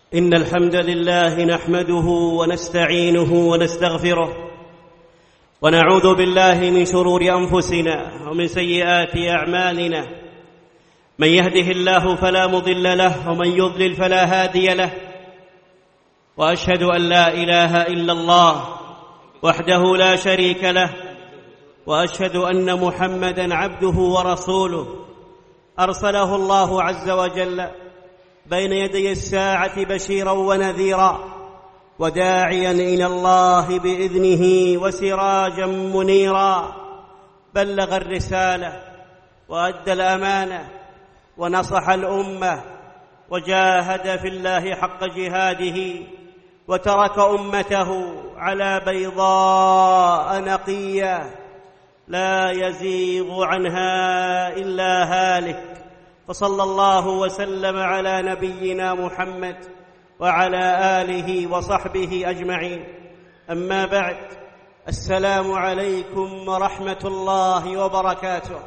إن الحمد لله نحمده ونستعينه ونستغفره ونعوذ بالله من شرور أنفسنا ومن سيئات أعمالنا. من يهده الله فلا مضل له ومن يضلل فلا هادي له، وأشهد أن لا إله إلا الله وحده لا شريك له، وأشهد أن محمدًا عبده ورسوله أرسله الله عز وجل بين يدي الساعة بشيرا ونذيرا وداعيا إلى الله بإذنه وسراجا منيرا. بلغ الرسالة وأدى الأمانة ونصح الأمة وجاهد في الله حق جهاده، وترك أمته على بيضاء نقية لا يزيغ عنها إلا هالك. فصلى الله وسلم على نبينا محمد وعلى آله وصحبه أجمعين. أما بعد، السلام عليكم ورحمة الله وبركاته.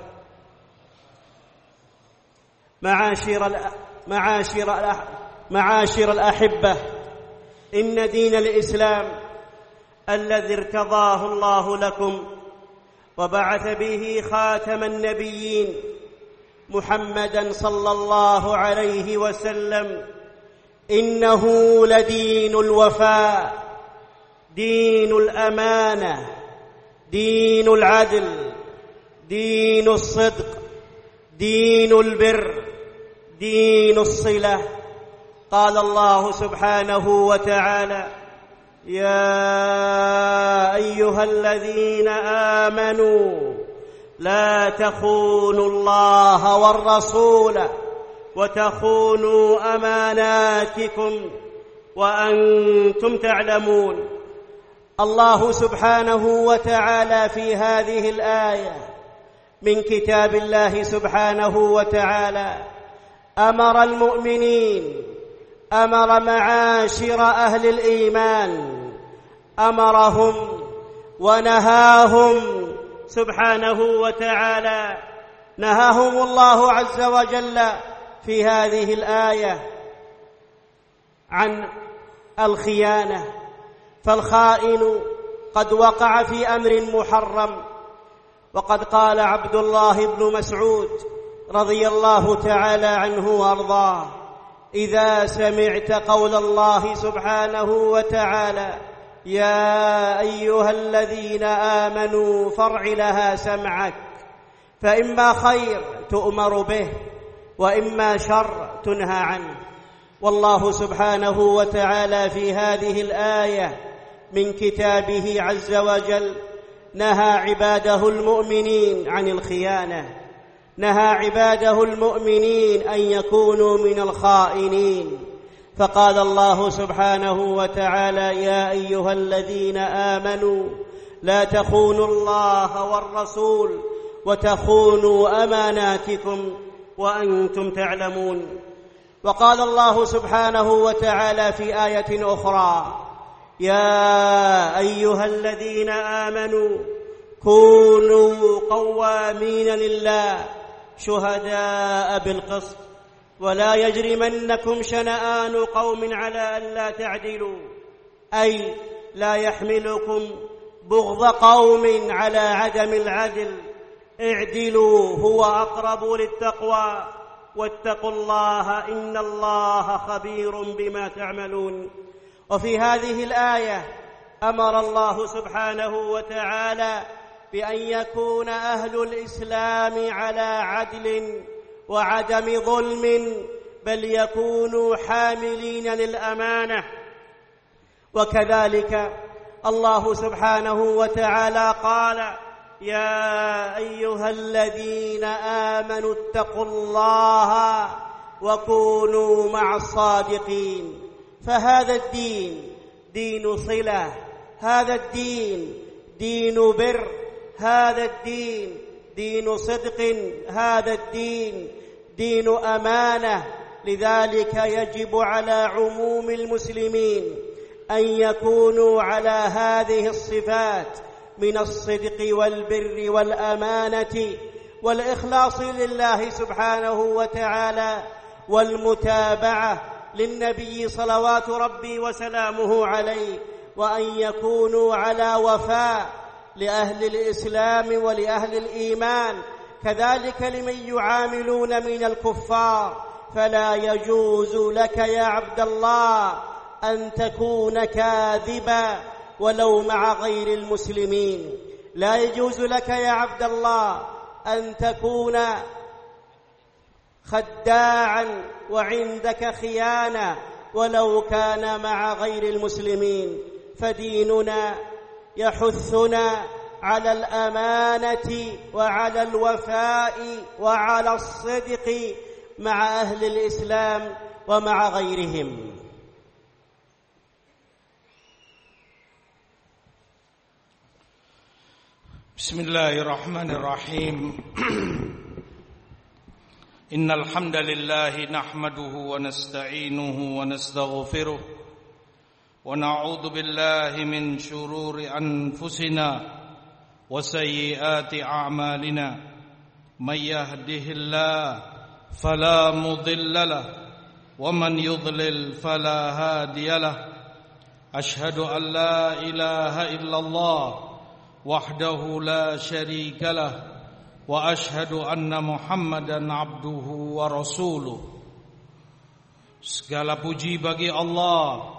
معاشر الأحبة، إن دين الإسلام الذي ارتضاه الله لكم وبعث به خاتم النبيين محمدًا صلى الله عليه وسلم، إنه لدين الوفاء، دين الأمانة، دين العدل، دين الصدق، دين البر، دين الصلة. قال الله سبحانه وتعالى: يا أيها الذين آمنوا لا تخونوا الله والرسول وتخونوا أماناتكم وأنتم تعلمون. الله سبحانه وتعالى في هذه الآية من كتاب الله سبحانه وتعالى أمر المؤمنين، أمر معاشر أهل الإيمان، أمرهم ونهاهم سبحانه وتعالى. نهاهم الله عز وجل في هذه الآية عن الخيانة، فالخائن قد وقع في أمر محرم. وقد قال عبد الله بن مسعود رضي الله تعالى عنه وأرضاه: إذا سمعت قول الله سبحانه وتعالى: يا أيها الذين آمنوا فارع لها سمعك، فإما خير تؤمر به وإما شر تنهى عنه. والله سبحانه وتعالى في هذه الآية من كتابه عز وجل نهى عباده المؤمنين عن الخيانة، نهى عباده المؤمنين أن يكونوا من الخائنين. فقال الله سبحانه وتعالى: يا أيها الذين آمنوا لا تخونوا الله والرسول وتخونوا أماناتكم وأنتم تعلمون. وقال الله سبحانه وتعالى في آية أخرى: يا أيها الذين آمنوا كونوا قوامين لله شهداء بالقسط ولا يجرمنكم شنآن قوم على ألا تعدلوا، أي لا يحملكم بغض قوم على عدم العدل، اعدلوا هو أقرب للتقوى واتقوا الله إن الله خبير بما تعملون. وفي هذه الآية أمر الله سبحانه وتعالى بأن يكون أهل الإسلام على عدل وعدم ظلم، بل يكونوا حاملين للأمانة. وكذلك الله سبحانه وتعالى قال: يا أيها الذين آمنوا اتقوا الله وكونوا مع الصادقين. فهذا الدين دين صلة، هذا الدين دين بر، هذا الدين دين صدق، هذا الدين دين أمانة. لذلك يجب على عموم المسلمين أن يكونوا على هذه الصفات من الصدق والبر والأمانة والإخلاص لله سبحانه وتعالى والمتابعة للنبي صلوات ربي وسلامه عليه، وأن يكونوا على وفاء لأهل الإسلام ولأهل الإيمان، كذلك لمن يعاملون من الكفار. فلا يجوز لك يا عبد الله أن تكون كاذبا ولو مع غير المسلمين. لا يجوز لك يا عبد الله أن تكون خداعا وعندك خيانة ولو كان مع غير المسلمين. فديننا يحثنا على الأمانة وعلى الوفاء وعلى الصدق مع أهل الإسلام ومع غيرهم. بسم الله الرحمن الرحيم. إن الحمد لله نحمده ونستعينه ونستغفره ونعوذ بالله من شرور أنفسنا وسيئات أعمالنا. من يهده الله فلا مضل له ومن يضلل فلا هادي له. أشهد أن لا إله إلا الله وحده لا شريك له وأشهد أن محمدا عبده ورسوله. Segala puji bagi Allah,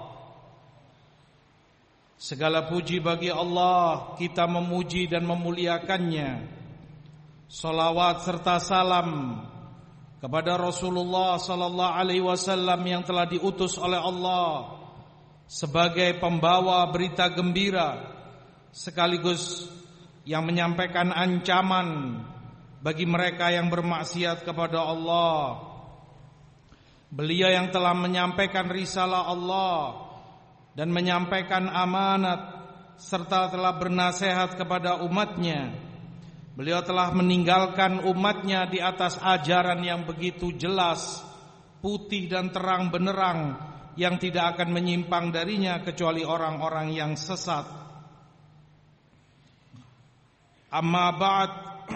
segala puji bagi Allah, kita memuji dan memuliakannya. Salawat serta salam kepada Rasulullah sallallahu alaihi wasallam yang telah diutus oleh Allah sebagai pembawa berita gembira sekaligus yang menyampaikan ancaman bagi mereka yang bermaksiat kepada Allah. Beliau yang telah menyampaikan risalah Allah dan menyampaikan amanat serta telah bernasihat kepada umatnya. Beliau telah meninggalkan umatnya di atas ajaran yang begitu jelas, putih dan terang benderang, yang tidak akan menyimpang darinya kecuali orang-orang yang sesat. Amma ba'd.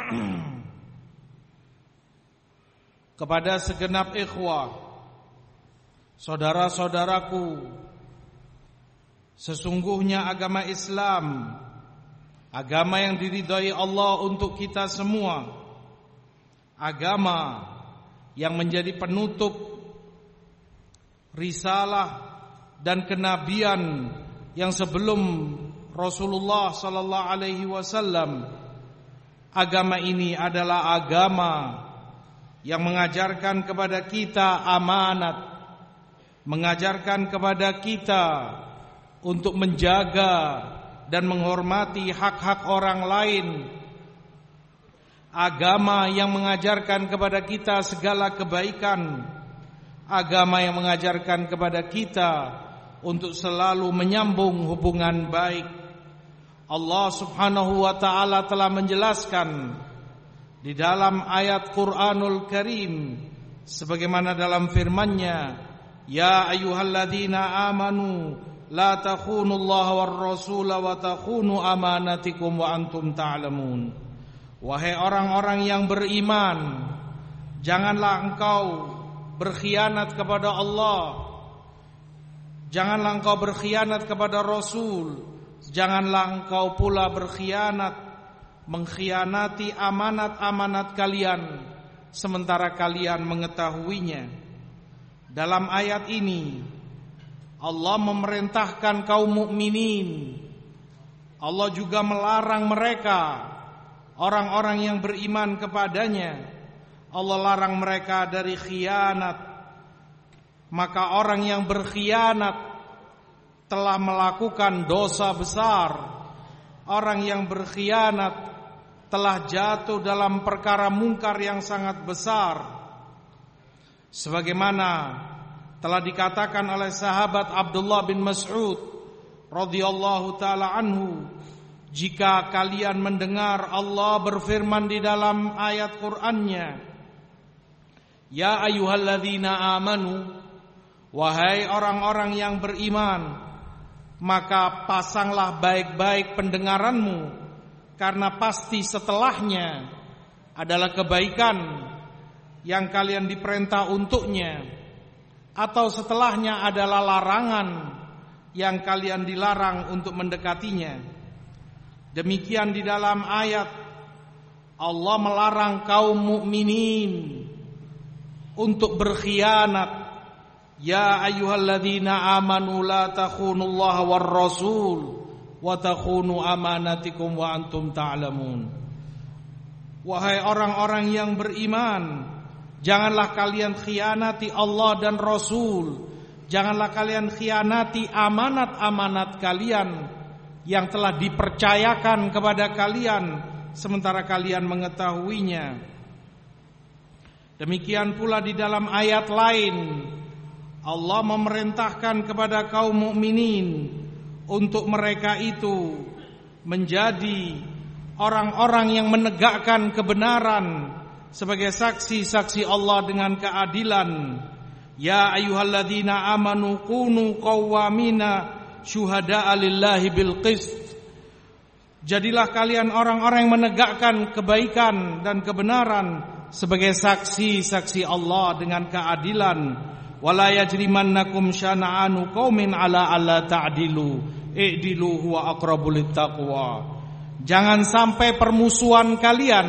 Kepada segenap ikhwah, saudara-saudaraku, sesungguhnya agama Islam, agama yang diridhai Allah untuk kita semua, agama yang menjadi penutup risalah dan kenabian yang sebelum Rasulullah sallallahu alaihi wasallam. Agama ini adalah agama yang mengajarkan kepada kita amanat, mengajarkan kepada kita untuk menjaga dan menghormati hak-hak orang lain. Agama yang mengajarkan kepada kita segala kebaikan. Agama yang mengajarkan kepada kita untuk selalu menyambung hubungan baik. Allah Subhanahu wa ta'ala telah menjelaskan di dalam ayat Qur'anul Karim sebagaimana dalam firman-Nya, ya ayyuhalladzina amanu la takhunullaha war rasula wa takhunu amanatikum wa antum ta'lamun. Wahai orang-orang yang beriman, janganlah engkau berkhianat kepada Allah, janganlah engkau berkhianat kepada Rasul, janganlah engkau pula berkhianat, mengkhianati amanat-amanat kalian sementara kalian mengetahuinya. Dalam ayat ini Allah memerintahkan kaum mukminin. Allah juga melarang mereka, orang-orang yang beriman kepadanya. Allah larang mereka dari khianat. Maka orang yang berkhianat telah melakukan dosa besar. Orang yang berkhianat telah jatuh dalam perkara mungkar yang sangat besar. Sebagaimana telah dikatakan oleh sahabat Abdullah bin Mas'ud radhiyallahu taala anhu, jika kalian mendengar Allah berfirman di dalam ayat Qur'an-Nya, ya ayyuhalladzina amanu, wahai orang-orang yang beriman, maka pasanglah baik-baik pendengaranmu, karena pasti setelahnya adalah kebaikan yang kalian diperintah untuknya. atau setelahnya adalah larangan yang kalian dilarang untuk mendekatinya. Demikian di dalam ayat Allah melarang kaum mukminin untuk berkhianat. Ya ayyuhalladzina amanu la takhunullaha war rasul wa takhunu amanatikum wa antum ta'lamun. Wahai orang-orang yang beriman, janganlah kalian khianati Allah dan Rasul. Janganlah kalian khianati amanat-amanat kalian yang telah dipercayakan kepada kalian sementara kalian mengetahuinya. Demikian pula di dalam ayat lain Allah memerintahkan kepada kaum mukminin untuk mereka itu menjadi orang-orang yang menegakkan kebenaran sebagai saksi-saksi Allah dengan keadilan. Ya ayyuhalladzina amanu kunu qawwamina syuhada'a lillahi bil qist. Jadilah kalian orang-orang yang menegakkan kebaikan dan kebenaran sebagai saksi-saksi Allah dengan keadilan. Wala yajrimannakum syana'anu qaumin ala alla ta'dilu i'dilu huwa aqrabu littaqwa. Jangan sampai permusuhan kalian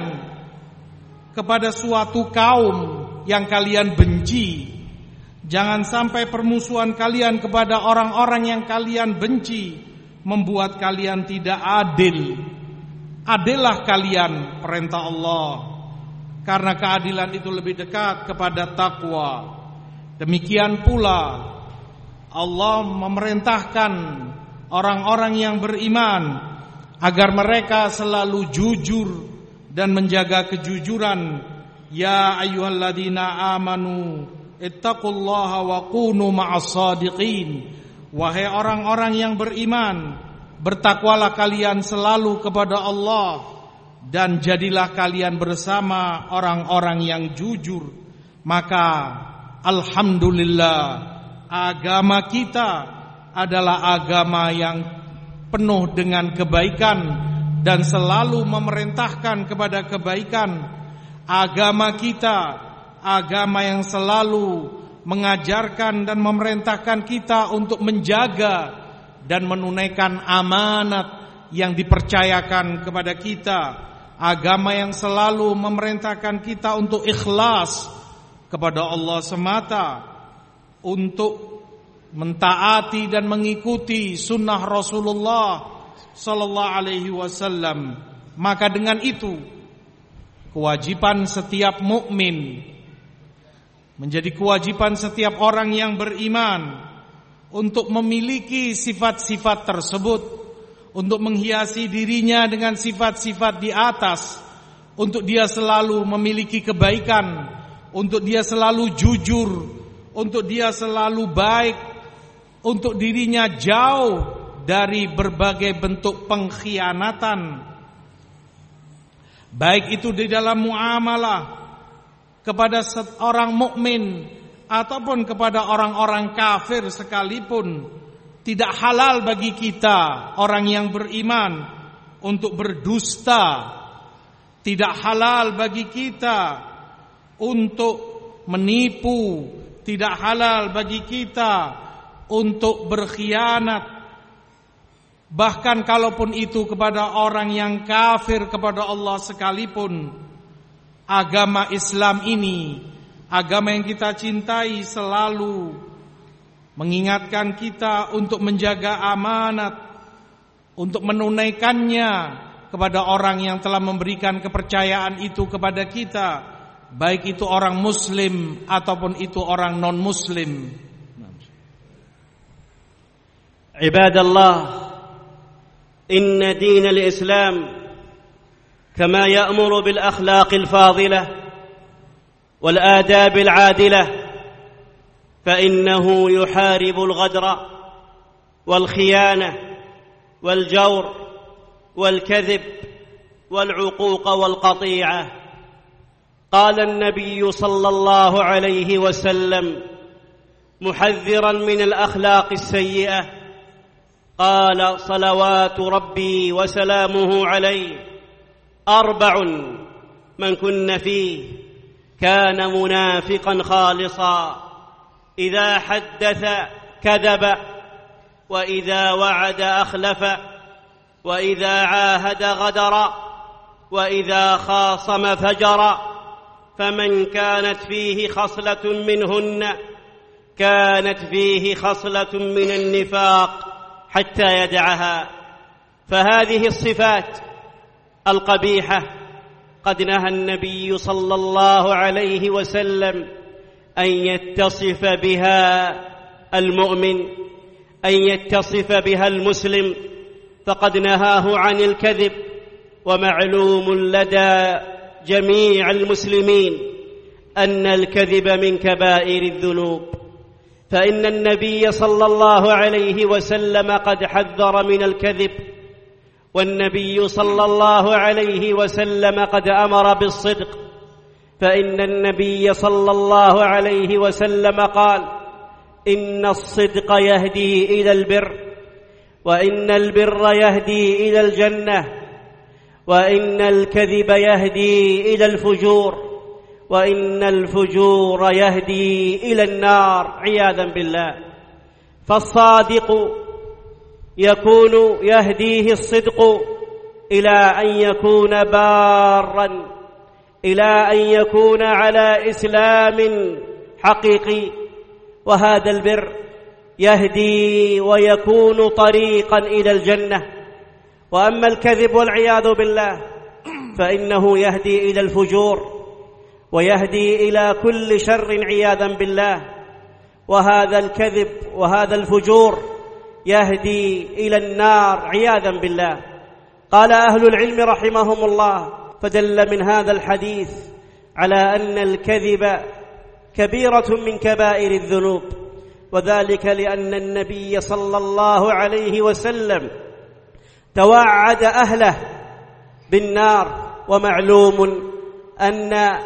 kepada suatu kaum yang kalian benci. Jangan sampai permusuhan kalian kepada orang-orang yang kalian benci membuat kalian tidak adil. Adillah kalian, perintah Allah, karena keadilan itu lebih dekat kepada takwa. Demikian pula Allah memerintahkan orang-orang yang beriman agar mereka selalu jujur dan menjaga kejujuran. Ya ayyuhalladzina amanu ittaqullaha wa kunu ma'as shadiqin. Wahai orang-orang yang beriman, bertakwalah kalian selalu kepada Allah dan jadilah kalian bersama orang-orang yang jujur. Maka alhamdulillah, agama kita adalah agama yang penuh dengan kebaikan dan selalu memerintahkan kepada kebaikan. Agama kita, agama yang selalu mengajarkan dan memerintahkan kita untuk menjaga dan menunaikan amanat yang dipercayakan kepada kita. Agama yang selalu memerintahkan kita untuk ikhlas kepada Allah semata, untuk mentaati dan mengikuti sunnah Rasulullah sallallahu alaihi wasallam. Maka dengan itu kewajiban setiap mukmin, menjadi kewajiban setiap orang yang beriman untuk memiliki sifat-sifat tersebut, untuk menghiasi dirinya dengan sifat-sifat di atas, untuk dia selalu memiliki kebaikan, untuk dia selalu jujur, untuk dia selalu baik, untuk dirinya jauh dari berbagai bentuk pengkhianatan, baik itu di dalam muamalah kepada seorang mukmin ataupun kepada orang-orang kafir sekalipun. Tidak halal bagi kita orang yang beriman untuk berdusta. Tidak halal bagi kita untuk menipu. Tidak halal bagi kita untuk berkhianat. Bahkan kalaupun itu kepada orang yang kafir kepada Allah sekalipun. Agama Islam ini, agama yang kita cintai, selalu mengingatkan kita untuk menjaga amanat, untuk menunaikannya kepada orang yang telah memberikan kepercayaan itu kepada kita, baik itu orang muslim ataupun itu orang non-muslim. Ibadallah, inna din al-Islam kama ya'muru bil akhlaqil fadilah wal adabil adilah, فإنه يحارب الغدر والخيانة والجور والكذب والعقوق والقطيعة. قال النبي صلى الله عليه وسلم محذرا من الأخلاق السيئة، قال صلوات ربي وسلامه عليه: 4 من كن فيه كان منافقا خالصا. إذا حدث كذب، وإذا وعد أخلف، وإذا عاهد غدر، وإذا خاصم فجر. فمن كانت فيه خصلة منهن كانت فيه خصلة من النفاق حتى يدعها. فهذه الصفات القبيحة قد نهى النبي صلى الله عليه وسلم أن يتصف بها المؤمن، أن يتصف بها المسلم، فقد نهاه عن الكذب. ومعلوم لدى جميع المسلمين أن الكذب من كبائر الذنوب، فإن النبي صلى الله عليه وسلم قد حذر من الكذب، والنبي صلى الله عليه وسلم قد أمر بالصدق، فإن النبي صلى الله عليه وسلم قال: إن الصدق يهدي إلى البر، وإن البر يهدي إلى الجنة، وإن الكذب يهدي إلى الفجور، وإن الفجور يهدي إلى النار عياذا بالله. فالصادق يكون يهديه الصدق إلى أن يكون بارا، إلى أن يكون على إسلام حقيقي، وهذا البر يهدي ويكون طريقا إلى الجنة. وأما الكذب والعياذ بالله فإنه يهدي إلى الفجور ويهدي إلى كل شر عياذا بالله. وهذا الكذب وهذا الفجور يهدي إلى النار عياذا بالله. قال أهل العلم رحمهم الله: فدل من هذا الحديث على أن الكذب كبيرة من كبائر الذنوب، وذلك لأن النبي صلى الله عليه وسلم توعد أهله بالنار. ومعلوم أن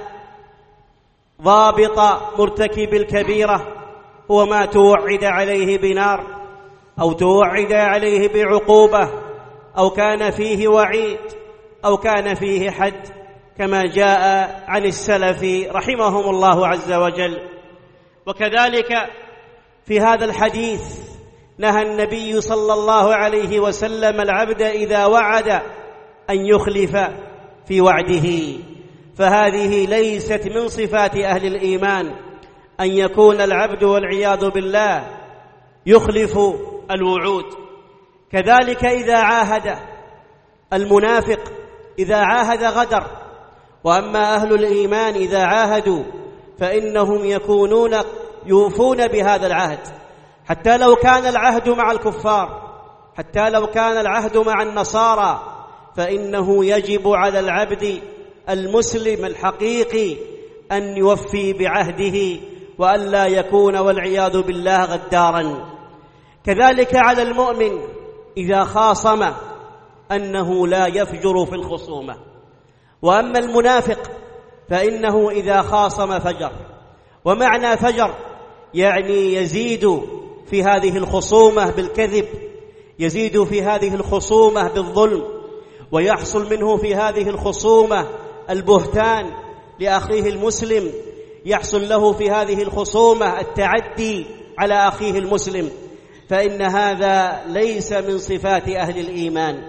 ضابط مرتكب الكبيرة هو ما توعد عليه بنار، أو توعد عليه بعقوبة، أو كان فيه وعيد، أو كان فيه حد، كما جاء عن السلف رحمهم الله عز وجل. وكذلك في هذا الحديث نهى النبي صلى الله عليه وسلم العبد إذا وعد أن يخلف في وعده، فهذه ليست من صفات أهل الإيمان أن يكون العبد والعياذ بالله يخلف الوعود. كذلك إذا عاهد المنافق، إذا عاهد غدر. وأما أهل الإيمان إذا عاهدوا فإنهم يكونون يوفون بهذا العهد، حتى لو كان العهد مع الكفار، حتى لو كان العهد مع النصارى، فإنه يجب على العبد المسلم الحقيقي أن يوفي بعهده وأن لا يكون والعياذ بالله غدارا. كذلك على المؤمن إذا خاصم أنه لا يفجر في الخصومة. وأما المنافق فإنه إذا خاصم فجر. ومعنى فجر يعني يزيد في هذه الخصومة بالكذب، يزيد في هذه الخصومة بالظلم، ويحصل منه في هذه الخصومة البهتان لأخيه المسلم، يحصل له في هذه الخصومة التعدي على أخيه المسلم، فإن هذا ليس من صفات أهل الإيمان.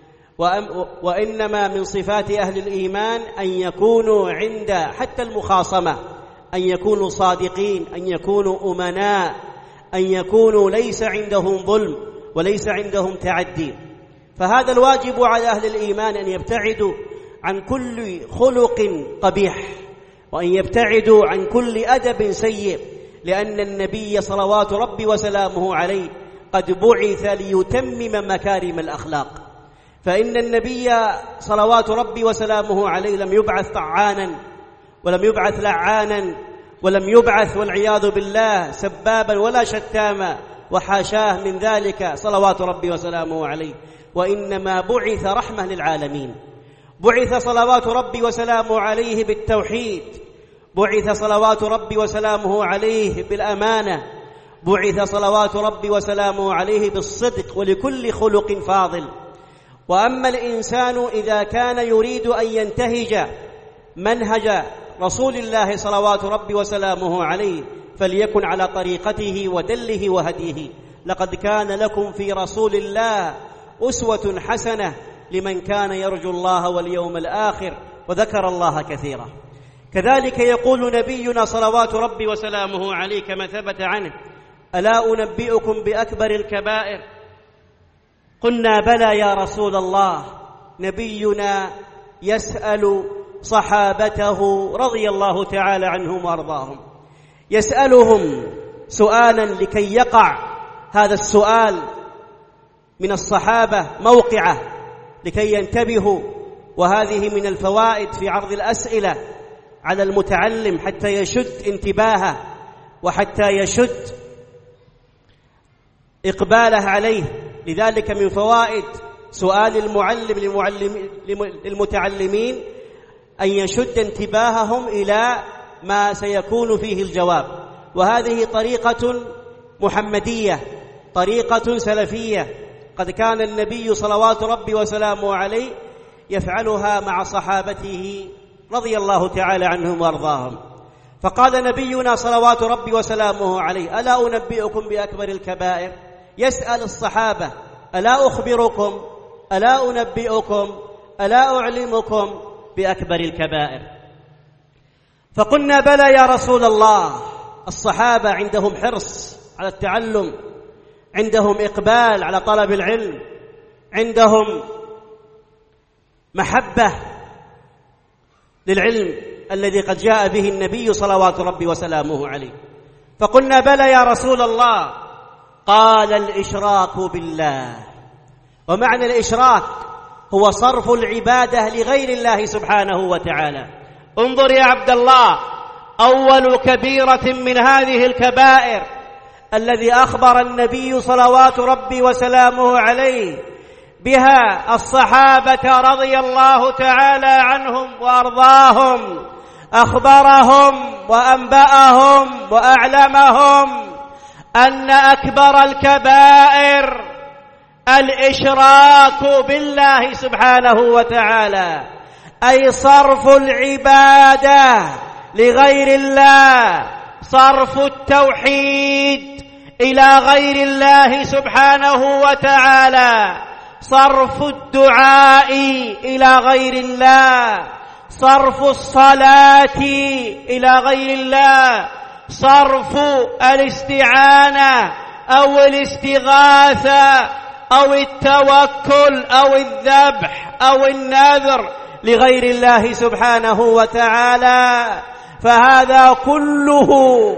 وإنما من صفات أهل الإيمان أن يكونوا عند حتى المخاصمة أن يكونوا صادقين، أن يكونوا أمناء، أن يكونوا ليس عندهم ظلم وليس عندهم تعدي. فهذا الواجب على أهل الإيمان أن يبتعدوا عن كل خلق قبيح، وأن يبتعدوا عن كل أدب سيء، لأن النبي صلوات ربي وسلامه عليه قد بعث ليتمم مكارم الأخلاق. فإن النبي صلوات ربي وسلامه عليه لم يبعث طعانا، ولم يبعث لعانا، ولم يبعث والعياذ بالله سبابا ولا شتاما، وحاشاه من ذلك صلوات ربي وسلامه عليه، وإنما بعث رحمة للعالمين. بعث صلوات ربي وسلامه عليه بالتوحيد، بعث صلوات ربي وسلامه عليه بالأمانة، بعث صلوات ربي وسلامه عليه بالصدق ولكل خلق فاضل. وأما الإنسان إذا كان يريد أن ينتهج منهج رسول الله صلوات ربي وسلامه عليه فليكن على طريقته ودله وهديه. لقد كان لكم في رسول الله أسوة حسنة لمن كان يرجو الله واليوم الآخر وذكر الله كثيرا. كذلك يقول نبينا صلوات ربي وسلامه عليه كما ثبت عنه: ألا أنبئكم بأكبر الكبائر؟ قلنا: بلى يا رسول الله. نبينا يسأل صحابته رضي الله تعالى عنهم وأرضاهم، يسألهم سؤالا لكي يقع هذا السؤال من الصحابة موقعه لكي ينتبهوا. وهذه من الفوائد في عرض الأسئلة على المتعلم حتى يشد انتباهه وحتى يشد إقباله عليه. لذلك من فوائد سؤال المعلم للمتعلمين أن يشد انتباههم إلى ما سيكون فيه الجواب. وهذه طريقة محمدية، طريقة سلفية، قد كان النبي صلوات ربي وسلامه عليه يفعلها مع صحابته رضي الله تعالى عنهم وارضاهم. فقال نبينا صلوات ربي وسلامه عليه: ألا أنبئكم بأكبر الكبائر؟ يسأل الصحابة: ألا أخبركم، ألا أنبئكم، ألا أعلمكم بأكبر الكبائر؟ فقلنا: بلى يا رسول الله. الصحابة عندهم حرص على التعلم، عندهم إقبال على طلب العلم، عندهم محبة للعلم الذي قد جاء به النبي صلوات ربي وسلامه عليه. فقلنا: بلى يا رسول الله. قال: الإشراك بالله. ومعنى الإشراك هو صرف العبادة لغير الله سبحانه وتعالى. انظر يا عبد الله، أول كبيرة من هذه الكبائر الذي أخبر النبي صلوات ربي وسلامه عليه بها الصحابة رضي الله تعالى عنهم وأرضاهم، أخبرهم وأنبأهم وأعلمهم أن أكبر الكبائر الإشراك بالله سبحانه وتعالى، أي صرف العبادة لغير الله، صرف التوحيد إلى غير الله سبحانه وتعالى، صرف الدعاء إلى غير الله، صرف الصلاة إلى غير الله، صرف الاستعانة أو الاستغاثة أو التوكل أو الذبح أو النذر لغير الله سبحانه وتعالى. فهذا كله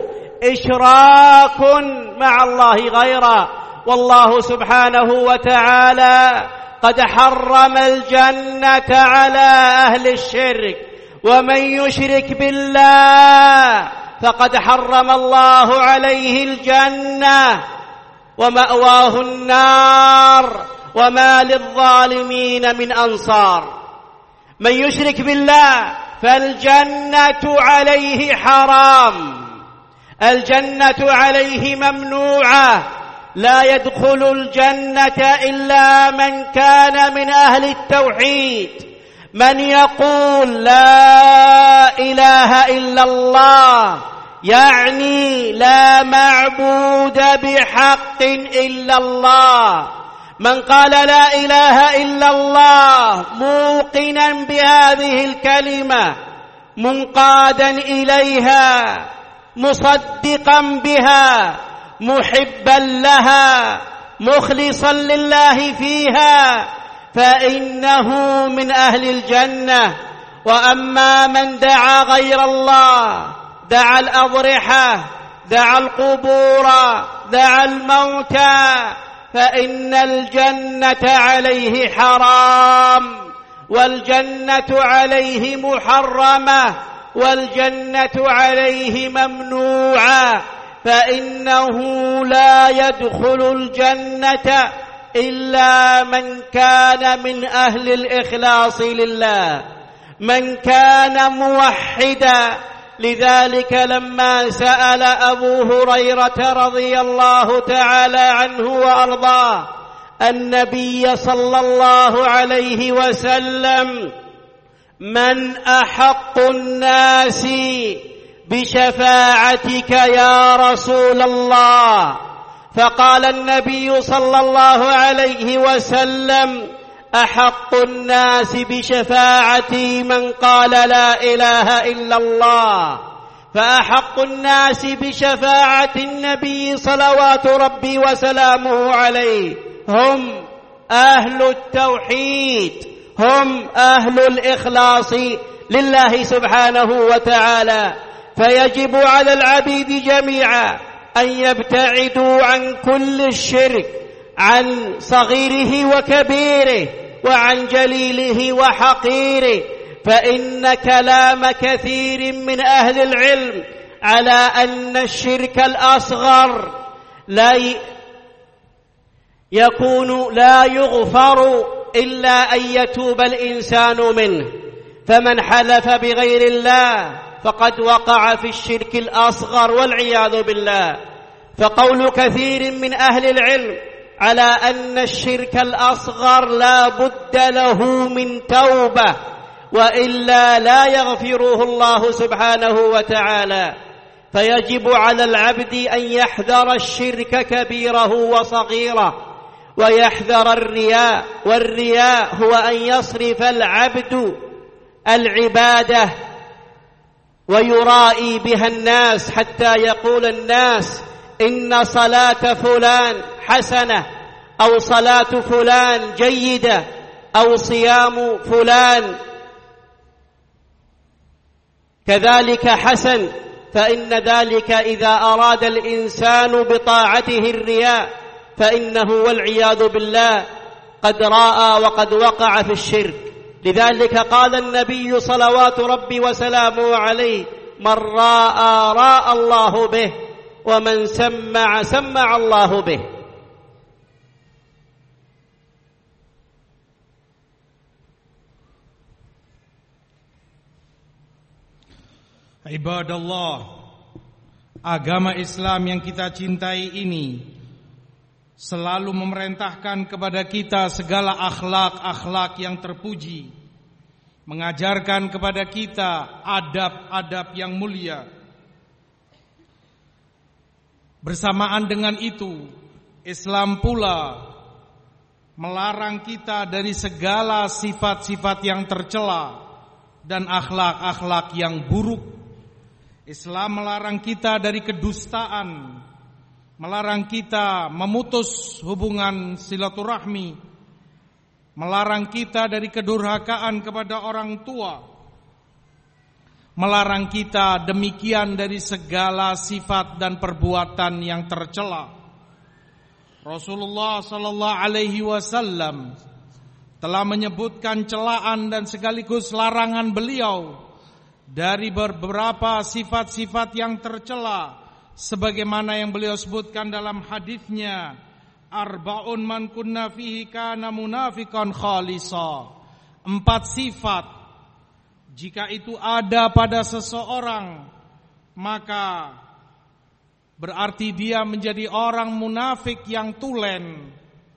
إشراك مع الله غيره. والله سبحانه وتعالى قد حرم الجنة على أهل الشرك، ومن يشرك بالله فقد حرم الله عليه الجنة ومأواه النار وما للظالمين من أنصار. من يشرك بالله فالجنة عليه حرام، الجنة عليه ممنوعة، لا يدخل الجنة إلا من كان من أهل التوحيد، من يقول لا إله إلا الله، يعني لا معبود بحق إلا الله. من قال لا إله إلا الله موقنا بهذه الكلمة، منقادا إليها، مصدقا بها، محبا لها، مخلصا لله فيها، فإنه من أهل الجنة. وأما من دعا غير الله، دعا الأضرحة، دعا القبور، دعا الموتى، فإن الجنة عليه حرام، والجنة عليه محرمة، والجنة عليه ممنوعة، فإنه لا يدخل الجنة إلا من كان من أهل الإخلاص لله، من كان موحدا. لذلك لما سأل أبو هريرة رضي الله تعالى عنه وأرضاه النبي صلى الله عليه وسلم: من أحق الناس بشفاعتك يا رسول الله. فقال النبي صلى الله عليه وسلم: أحق الناس بشفاعتي من قال لا إله إلا الله. فأحق الناس بشفاعة النبي صلوات ربي وسلامه عليه هم أهل التوحيد، هم أهل الإخلاص لله سبحانه وتعالى. فيجب على العبيد جميعا أن يبتعدوا عن كل الشرك، عن صغيره وكبيره، وعن جليله وحقيره. فإن كلام كثير من أهل العلم على أن الشرك الأصغر لا يغفر إلا أن يتوب الإنسان منه. فمن حلف بغير الله فقد وقع في الشرك الأصغر والعياذ بالله. فقول كثير من أهل العلم على أن الشرك الأصغر لا بد له من توبة، وإلا لا يغفره الله سبحانه وتعالى. فيجب على العبد أن يحذر الشرك كبيره وصغيره، ويحذر الرياء. والرياء هو أن يصرف العبد العبادة ويرائي بها الناس حتى يقول الناس إن صلاة فلان حسنة، أو صلاة فلان جيدة، أو صيام فلان كذلك حسن. فإن ذلك إذا أراد الإنسان بطاعته الرياء فإنه والعياذ بالله قد راى وقد وقع في الشرك. لذلك قال النبي صلوات ربي وسلامه عليه: من راى الله به، ومن سمع الله به. Ibadallah, agama Islam yang kita cintai ini selalu memerintahkan kepada kita segala akhlak-akhlak yang terpuji, mengajarkan kepada kita adab-adab yang mulia. Bersamaan dengan itu, Islam pula melarang kita dari segala sifat-sifat yang tercela dan akhlak-akhlak yang buruk. Islam melarang kita dari kedustaan, melarang kita memutus hubungan silaturahmi, melarang kita dari kedurhakaan kepada orang tua, melarang kita demikian dari segala sifat dan perbuatan yang tercela. Rasulullah sallallahu alaihi wasallam telah menyebutkan celaan dan sekaligus larangan beliau dari beberapa sifat-sifat yang tercela, sebagaimana yang beliau sebutkan dalam hadisnya, arba'un man kunna fihi kana munafiqan khalisa. 4 sifat jika itu ada pada seseorang, maka berarti dia menjadi orang munafik yang tulen.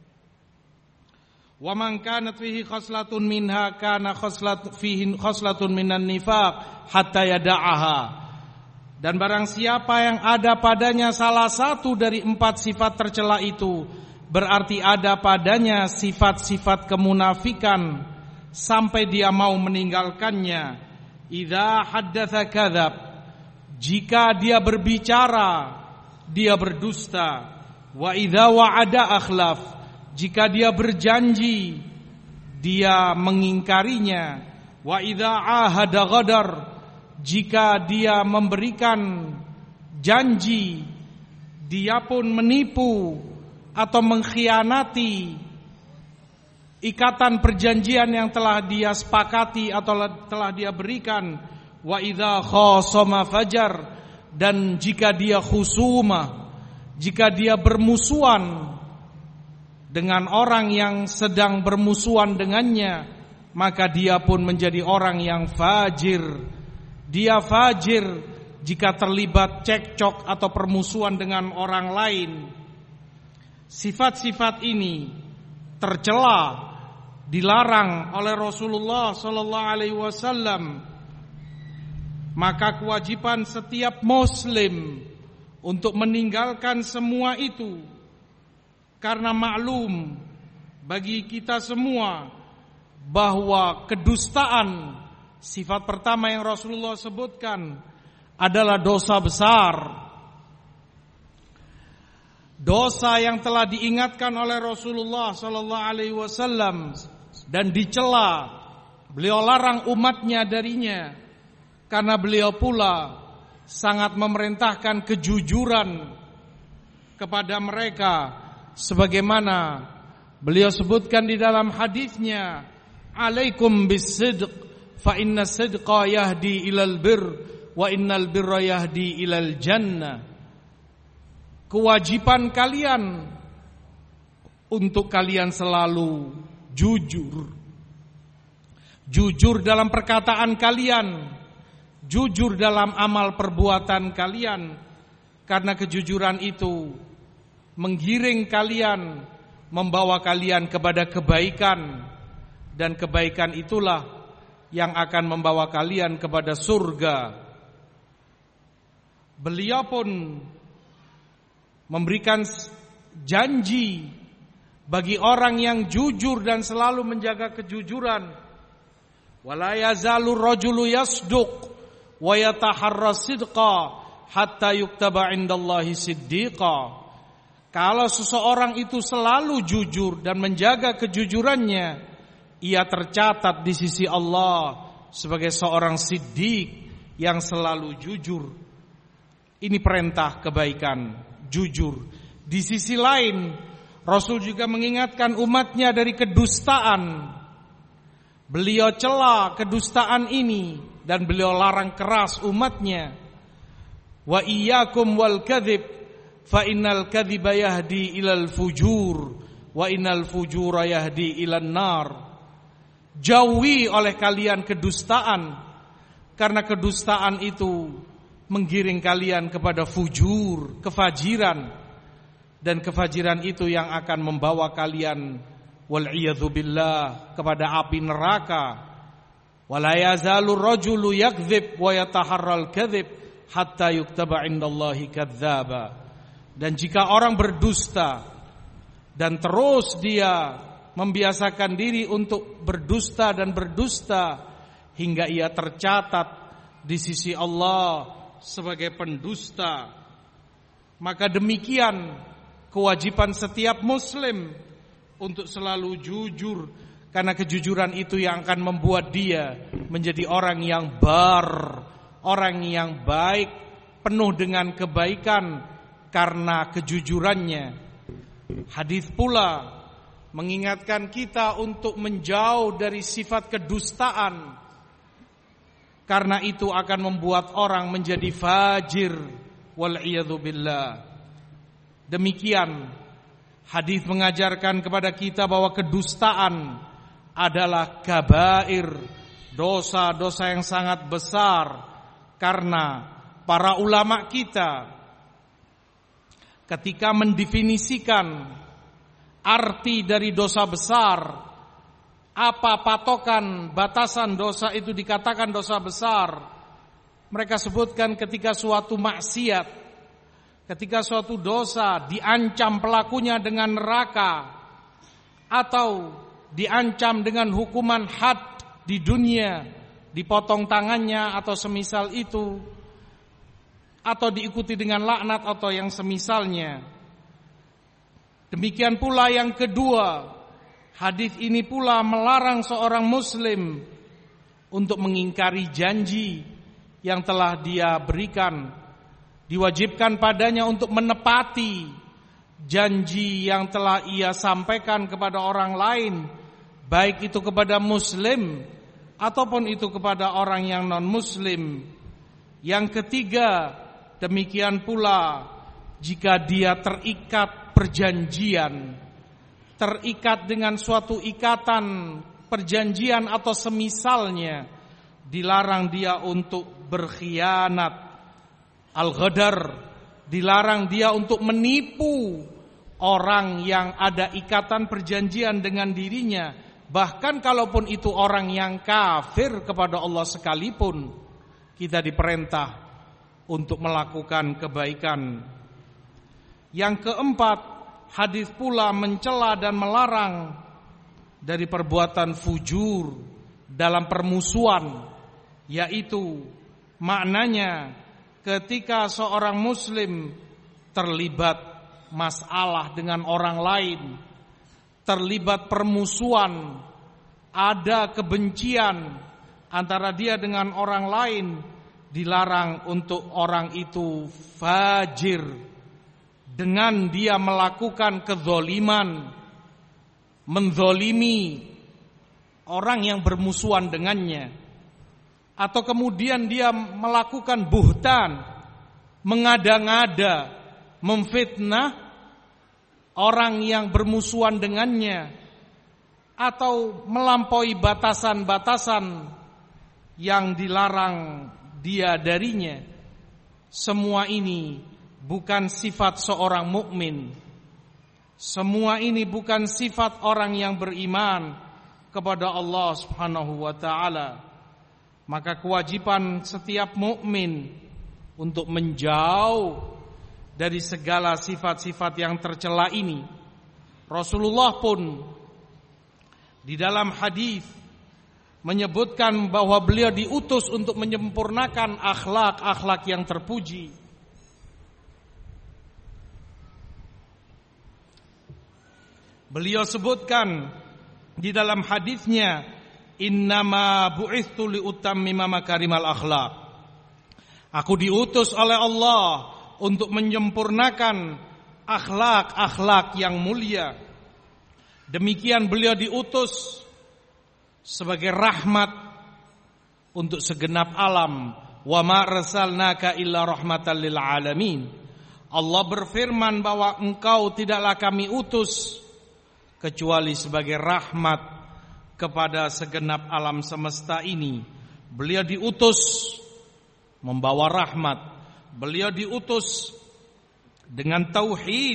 Wa man kanat fihi khaslatun minha kana khaslatun minan nifaq hatta yada'aha. Dan barang siapa yang ada padanya salah satu dari 4 sifat tercela itu, berarti ada padanya sifat-sifat kemunafikan sampai dia mau meninggalkannya. Idza haddatsa kadzab, jika dia berbicara dia berdusta. Wa idza wa'ada akhlaf, jika dia berjanji dia mengingkarinya. Wa idza ahada ghadar, jika dia memberikan janji dia pun menipu atau mengkhianati ikatan perjanjian yang telah dia sepakati atau telah dia berikan. Wa idza khasama fajar, dan jika dia khusumah, jika dia bermusuhan dengan orang yang sedang bermusuhan dengannya, maka dia pun menjadi orang yang fajir. Dia fajir jika terlibat cekcok atau permusuhan dengan orang lain. Sifat-sifat ini tercela, dilarang oleh Rasulullah sallallahu alaihi wasallam. maka kewajiban setiap muslim untuk meninggalkan semua itu. Karena maklum bagi kita semua bahwa kedustaan, sifat pertama yang Rasulullah sebutkan, adalah dosa besar. Dosa yang telah diingatkan oleh Rasulullah sallallahu alaihi wasallam dan dicela, beliau larang umatnya darinya, karena beliau pula sangat memerintahkan kejujuran kepada mereka, sebagaimana beliau sebutkan di dalam hadisnya, alaikum bis-sidq fa inna sidqa yahdi ilal bir wa innal birra yahdi ilal jannah. Kewajiban kalian untuk kalian selalu jujur. Jujur dalam perkataan kalian, jujur dalam amal perbuatan kalian, karena kejujuran itu menggiring kalian, membawa kalian kepada kebaikan, dan kebaikan itulah yang akan membawa kalian kepada surga. Beliau pun memberikan janji bagi orang yang jujur dan selalu menjaga kejujuran. Wala yazalu rajulu yasduq wa yataharra sidqa hatta yuktaba indallahi siddiqa. Kalau seseorang itu selalu jujur dan menjaga kejujurannya, ia tercatat di sisi Allah sebagai seorang siddiq yang selalu jujur. Ini perintah kebaikan, jujur. Di sisi lain, Rasul juga mengingatkan umatnya dari kedustaan. Beliau cela kedustaan ini dan beliau larang keras umatnya. Wa iyyakum wal kadhib fa innal kadhiba yahdi ilal fujur wa innal fujura yahdi ilan nar. Jauhi oleh kalian kedustaan, karena kedustaan itu menggiring kalian kepada fujur, kefajiran, dan kefajiran itu yang akan membawa kalian wal'iyadzu billah kepada api neraka. Wala yazalu rajulu yakdzib wa yataharral kadzib hatta yuktaba indallahi kadzdzaba. Dan jika orang berdusta dan terus dia membiasakan diri untuk berdusta dan berdusta hingga ia tercatat di sisi Allah sebagai pendusta, maka demikian kewajiban setiap muslim untuk selalu jujur, karena kejujuran itu yang akan membuat dia menjadi orang yang orang yang baik, penuh dengan kebaikan karena kejujurannya. Hadis pula mengingatkan kita untuk menjauh dari sifat kedustaan, karena itu akan membuat orang menjadi fajir wal'iyadzu billah. Demikian hadis mengajarkan kepada kita bahwa kedustaan adalah kabair, dosa-dosa yang sangat besar, karena para ulama kita ketika mendefinisikan arti dari dosa besar, apa patokan batasan dosa itu dikatakan dosa besar, mereka sebutkan ketika suatu maksiat, ketika suatu dosa diancam pelakunya dengan neraka atau diancam dengan hukuman had di dunia, dipotong tangannya atau semisal itu, atau diikuti dengan laknat atau yang semisalnya. Demikian pula yang kedua, hadis ini pula melarang seorang muslim untuk mengingkari janji yang telah dia berikan. Diwajibkan padanya untuk menepati janji yang telah ia sampaikan kepada orang lain, baik itu kepada muslim ataupun itu kepada orang yang non-muslim. Yang ketiga, demikian pula jika dia terikat perjanjian, terikat dengan suatu ikatan perjanjian atau semisalnya, dilarang dia untuk berkhianat, al-ghadar, dilarang dia untuk menipu orang yang ada ikatan perjanjian dengan dirinya. Bahkan kalaupun itu orang yang kafir kepada Allah sekalipun, kita diperintah untuk melakukan kebaikan. Yang keempat, hadis pula mencela dan melarang dari perbuatan fujur dalam permusuhan, yaitu maknanya ketika seorang muslim terlibat masalah dengan orang lain, terlibat permusuhan, ada kebencian antara dia dengan orang lain, dilarang untuk orang itu fajir dengan dia melakukan kezaliman, menzalimi orang yang bermusuhan dengannya, atau kemudian dia melakukan buhtan, mengada-ngada, memfitnah orang yang bermusuhan dengannya, atau melampaui batasan-batasan yang dilarang dia darinya. Semua ini bukan sifat seorang mukmin. Semua ini bukan sifat orang yang beriman kepada Allah Subhanahu wa taala. Maka kewajiban setiap mukmin untuk menjauh dari segala sifat-sifat yang tercela ini. Rasulullah pun di dalam hadis menyebutkan bahwa beliau diutus untuk menyempurnakan akhlak-akhlak yang terpuji. Beliau sebutkan di dalam hadisnya, innama bu'itsu liutammima makarimal akhlak. Aku diutus oleh Allah untuk menyempurnakan akhlak-akhlak yang mulia. Demikian beliau diutus sebagai rahmat untuk segenap alam. Wa ma arsalnaka illa rahmatan lil alamin. Allah berfirman bahwa engkau tidaklah kami utus kecuali sebagai rahmat kepada segenap alam semesta ini. Beliau diutus membawa rahmat. Beliau diutus dengan tauhid.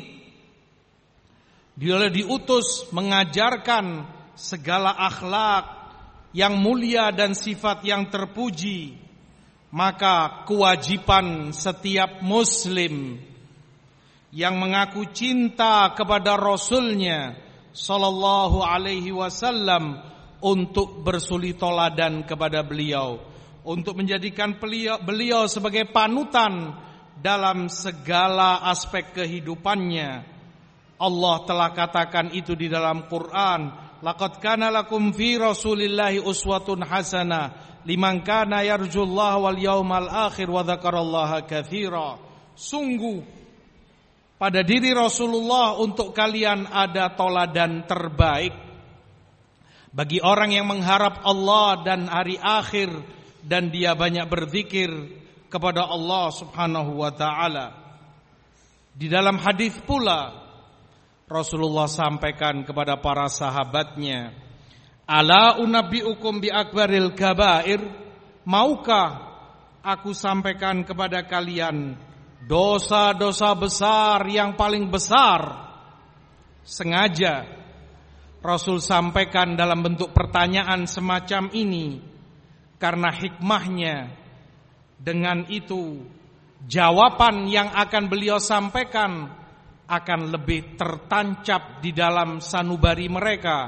Beliau diutus mengajarkan segala akhlak yang mulia dan sifat yang terpuji. Maka kewajiban setiap muslim yang mengaku cinta kepada Rasulnya sallallahu alaihi wasallam untuk bersuli toladan kepada beliau, untuk menjadikan beliau sebagai panutan dalam segala aspek kehidupannya. Allah telah katakan itu di dalam Quran, laqad kana lakum fi rasulillahi uswatun hasanah liman kana yarjullaha wal yaumal akhir wa dzakarallaha katsira. Sungguh pada diri Rasulullah untuk kalian ada toladan terbaik bagi orang yang mengharap Allah dan hari akhir dan dia banyak berzikir kepada Allah Subhanahu wa taala. Di dalam hadis pula Rasulullah sampaikan kepada para sahabatnya, ala unabbiukum bi akbaril kabair, maukah aku sampaikan kepada kalian dosa-dosa besar yang paling besar? Sengaja Rasul sampaikan dalam bentuk pertanyaan semacam ini karena hikmahnya. Dengan itu jawaban yang akan beliau sampaikan akan lebih tertancap di dalam sanubari mereka.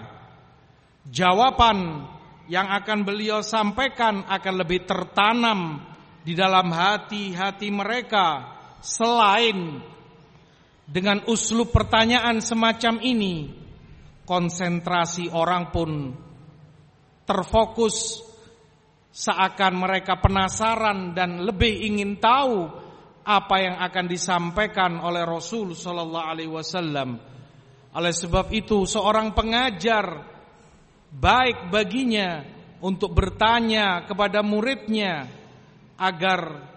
Jawaban yang akan beliau sampaikan akan lebih tertanam di dalam hati-hati mereka. Selain dengan uslub pertanyaan semacam ini, konsentrasi orang pun terfokus, seakan mereka penasaran dan lebih ingin tahu apa yang akan disampaikan oleh Rasul sallallahu alaihi wasallam. Oleh sebab itu seorang pengajar baik baginya untuk bertanya kepada muridnya agar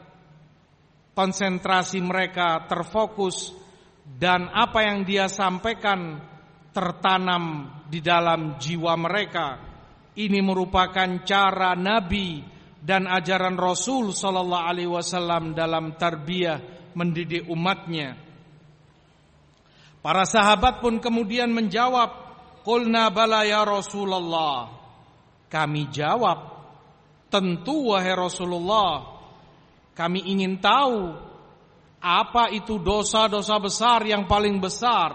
konsentrasi mereka terfokus dan apa yang dia sampaikan tertanam di dalam jiwa mereka. Ini merupakan cara Nabi dan ajaran Rasul sallallahu alaihi wasallam dalam tarbiyah mendidik umatnya. Para sahabat pun kemudian menjawab, qulna bala ya Rasulullah. Kami jawab, tentu wahai Rasulullah, Kami ingin tahu apa itu dosa-dosa besar yang paling besar.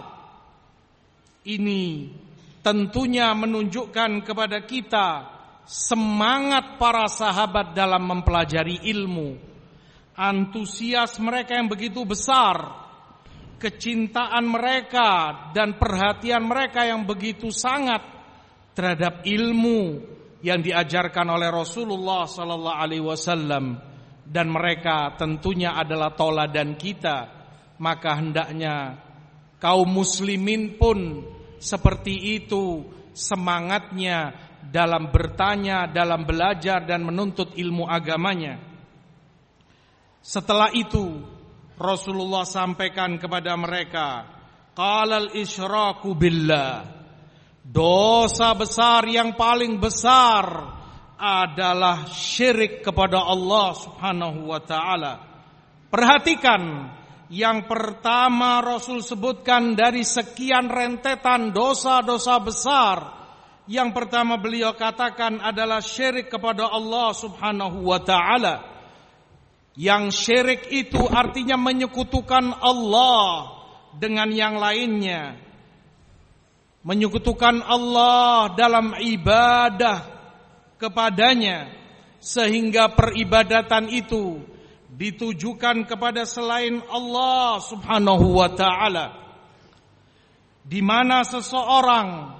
Ini tentunya menunjukkan kepada kita semangat para sahabat dalam mempelajari ilmu, antusias mereka yang begitu besar, kecintaan mereka dan perhatian mereka yang begitu sangat terhadap ilmu yang diajarkan oleh Rasulullah sallallahu alaihi wasallam, dan mereka tentunya adalah tauladan kita. Maka hendaknya kaum muslimin pun seperti itu semangatnya dalam bertanya, dalam belajar dan menuntut ilmu agamanya. Setelah itu Rasulullah sampaikan kepada mereka, qalal isyraku billah, dosa besar yang paling besar adalah syirik kepada Allah Subhanahu wa taala. Perhatikan, yang pertama Rasul sebutkan dari sekian rentetan dosa-dosa besar, yang pertama beliau katakan adalah syirik kepada Allah Subhanahu wa taala. Yang syirik itu artinya menyekutukan Allah dengan yang lainnya, menyekutukan Allah dalam ibadah kepadanya, sehingga peribadatan itu ditujukan kepada selain Allah Subhanahu wa taala. Di mana seseorang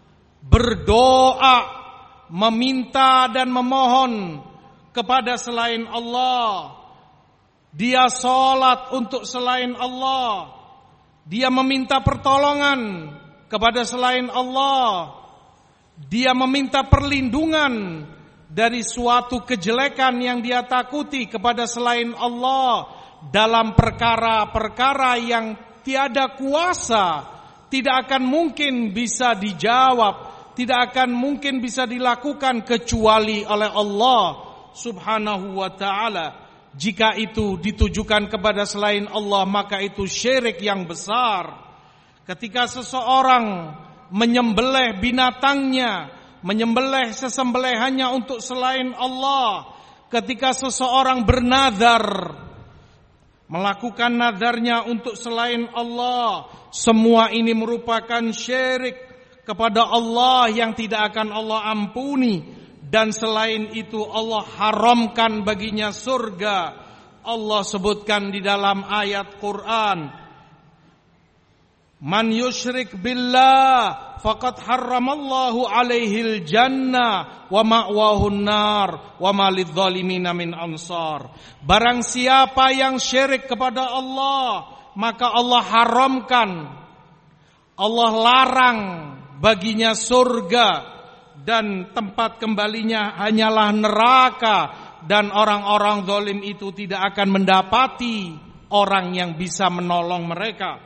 berdoa, meminta dan memohon kepada selain Allah, dia salat untuk selain Allah, dia meminta pertolongan kepada selain Allah, dia meminta perlindungan dari suatu kejelekan yang dia takuti kepada selain Allah dalam perkara-perkara yang tiada kuasa, tidak akan mungkin bisa dijawab, tidak akan mungkin bisa dilakukan kecuali oleh Allah Subhanahu wa ta'ala. Jika itu ditujukan kepada selain Allah, maka itu syirik yang besar. Ketika seseorang menyembelih binatangnya, menyembelih sesembelihannya untuk selain Allah, ketika seseorang bernazar, melakukan nazarnya untuk selain Allah, semua ini merupakan syirik kepada Allah yang tidak akan Allah ampuni, dan selain itu Allah haramkan baginya surga. Allah sebutkan di dalam ayat Quran, man yusyrik billah faqad harramallahu alaihil jannah wa ma'wahun nar wa ma lidzalimina min ansar. Barang siapa yang syirik kepada Allah, maka Allah haramkan, Allah larang baginya surga, dan tempat kembalinya hanyalah neraka, dan orang-orang zalim itu tidak akan mendapati orang yang bisa menolong mereka.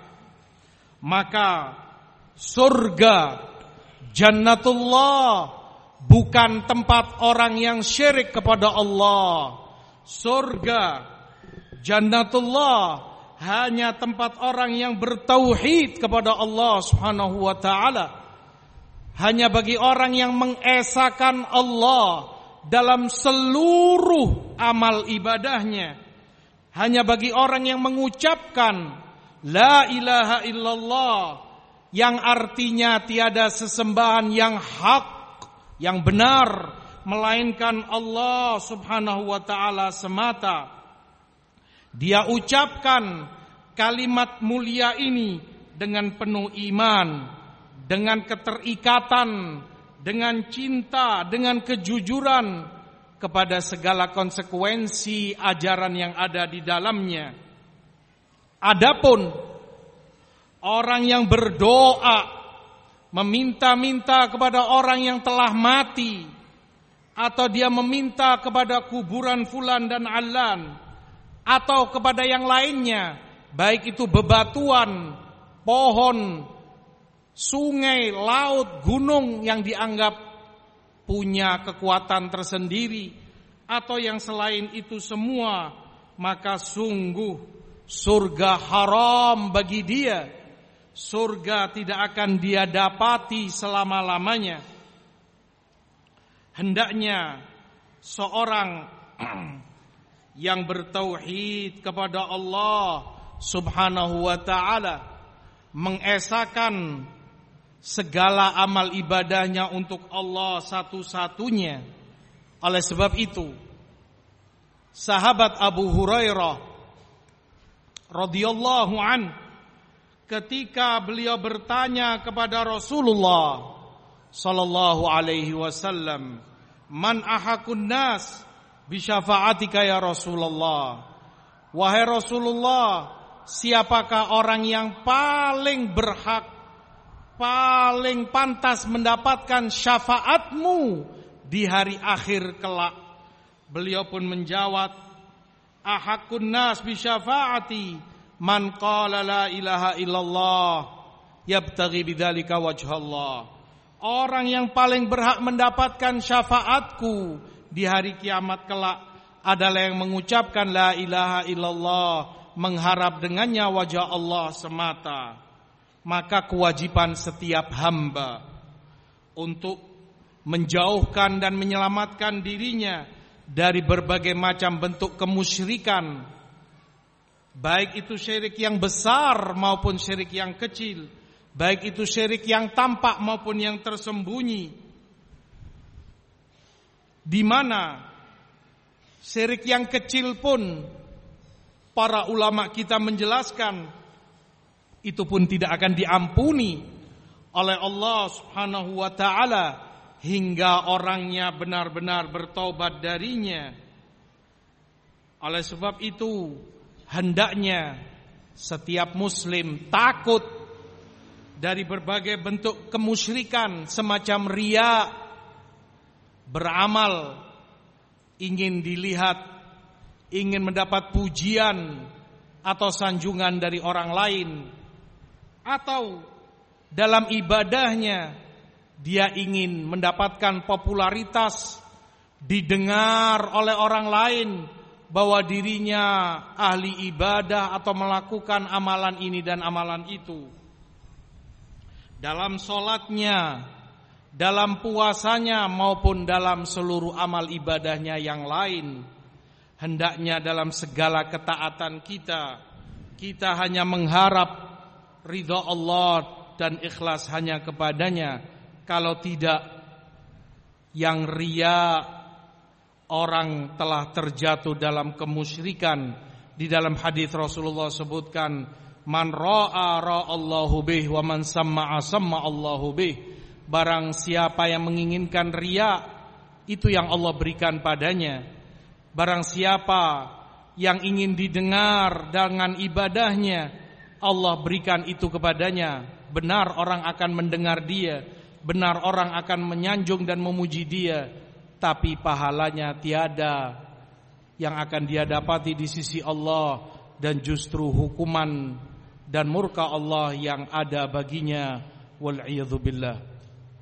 Maka surga, jannatullah, bukan tempat orang yang syirik kepada Allah. Surga, jannatullah, hanya tempat orang yang bertauhid kepada Allah Subhanahu wa ta'ala. Hanya bagi orang yang mengesahkan Allah dalam seluruh amal ibadahnya. Hanya bagi orang yang mengucapkan la ilaha illallah, yang artinya tiada sesembahan yang hak, yang benar, melainkan Allah Subhanahu wa ta'ala semata. Dia ucapkan kalimat mulia ini dengan penuh iman, dengan keterikatan, dengan cinta, dengan kejujuran kepada segala konsekuensi ajaran yang ada di dalamnya. Adapun orang yang berdoa, meminta-minta kepada orang yang telah mati, atau dia meminta kepada kuburan fulan dan allan, atau kepada yang lainnya, baik itu bebatuan, pohon, sungai, laut, gunung yang dianggap punya kekuatan tersendiri, atau yang selain itu semua, maka sungguh surga haram bagi dia. Surga tidak akan dia dapati selama-lamanya. Hendaknya seorang yang bertauhid kepada Allah Subhanahu wa ta'ala, mengesahkan segala amal ibadahnya untuk Allah satu-satunya. Oleh sebab itu, sahabat Abu Hurairah radhiyallahu an, ketika beliau bertanya kepada Rasulullah sallallahu alaihi wasallam, "Man ahakun nas bi syafa'atika ya Rasulullah?" Wahai Rasulullah, siapakah orang yang paling berhak, paling pantas mendapatkan syafaatmu di hari akhir kelak? Beliau pun menjawab, ahakun nas bi syafaati man qala la ilaha illallah yabtaghi bidzalika wajhallah. Orang yang paling berhak mendapatkan syafaatku di hari kiamat kelak adalah yang mengucapkan la ilaha illallah, mengharap dengannya wajah Allah semata. Maka kewajiban setiap hamba untuk menjauhkan dan menyelamatkan dirinya dari berbagai macam bentuk kemusyrikan, baik itu syirik yang besar maupun syirik yang kecil, baik itu syirik yang tampak maupun yang tersembunyi, di mana syirik yang kecil pun para ulama kita menjelaskan itu pun tidak akan diampuni oleh Allah Subhanahu wa ta'ala hingga orangnya benar-benar bertaubat darinya. Oleh sebab itu, hendaknya setiap muslim takut dari berbagai bentuk kemusyrikan semacam riya, beramal ingin dilihat, ingin mendapat pujian atau sanjungan dari orang lain, atau dalam ibadahnya dia ingin mendapatkan popularitas, didengar oleh orang lain bahwa dirinya ahli ibadah atau melakukan amalan ini dan amalan itu. Dalam sholatnya, dalam puasanya maupun dalam seluruh amal ibadahnya yang lain, hendaknya dalam segala ketaatan kita hanya mengharap ridha Allah dan ikhlas hanya kepadanya. Kalau tidak, yang riya, orang telah terjatuh dalam kemusyrikan. Di dalam hadis Rasulullah sebutkan, man ra'a ra'allahu bih wa man samma'a samma'allahu bih. Barang siapa yang menginginkan riya, itu yang Allah berikan padanya. Barang siapa yang ingin didengar dengan ibadahnya, Allah berikan itu kepadanya. Benar orang akan mendengar dia, benar orang akan menyanjung dan memuji dia, tapi pahalanya tiada yang akan dia dapati di sisi Allah, dan justru hukuman dan murka Allah yang ada baginya. Wal'iyadzu billah.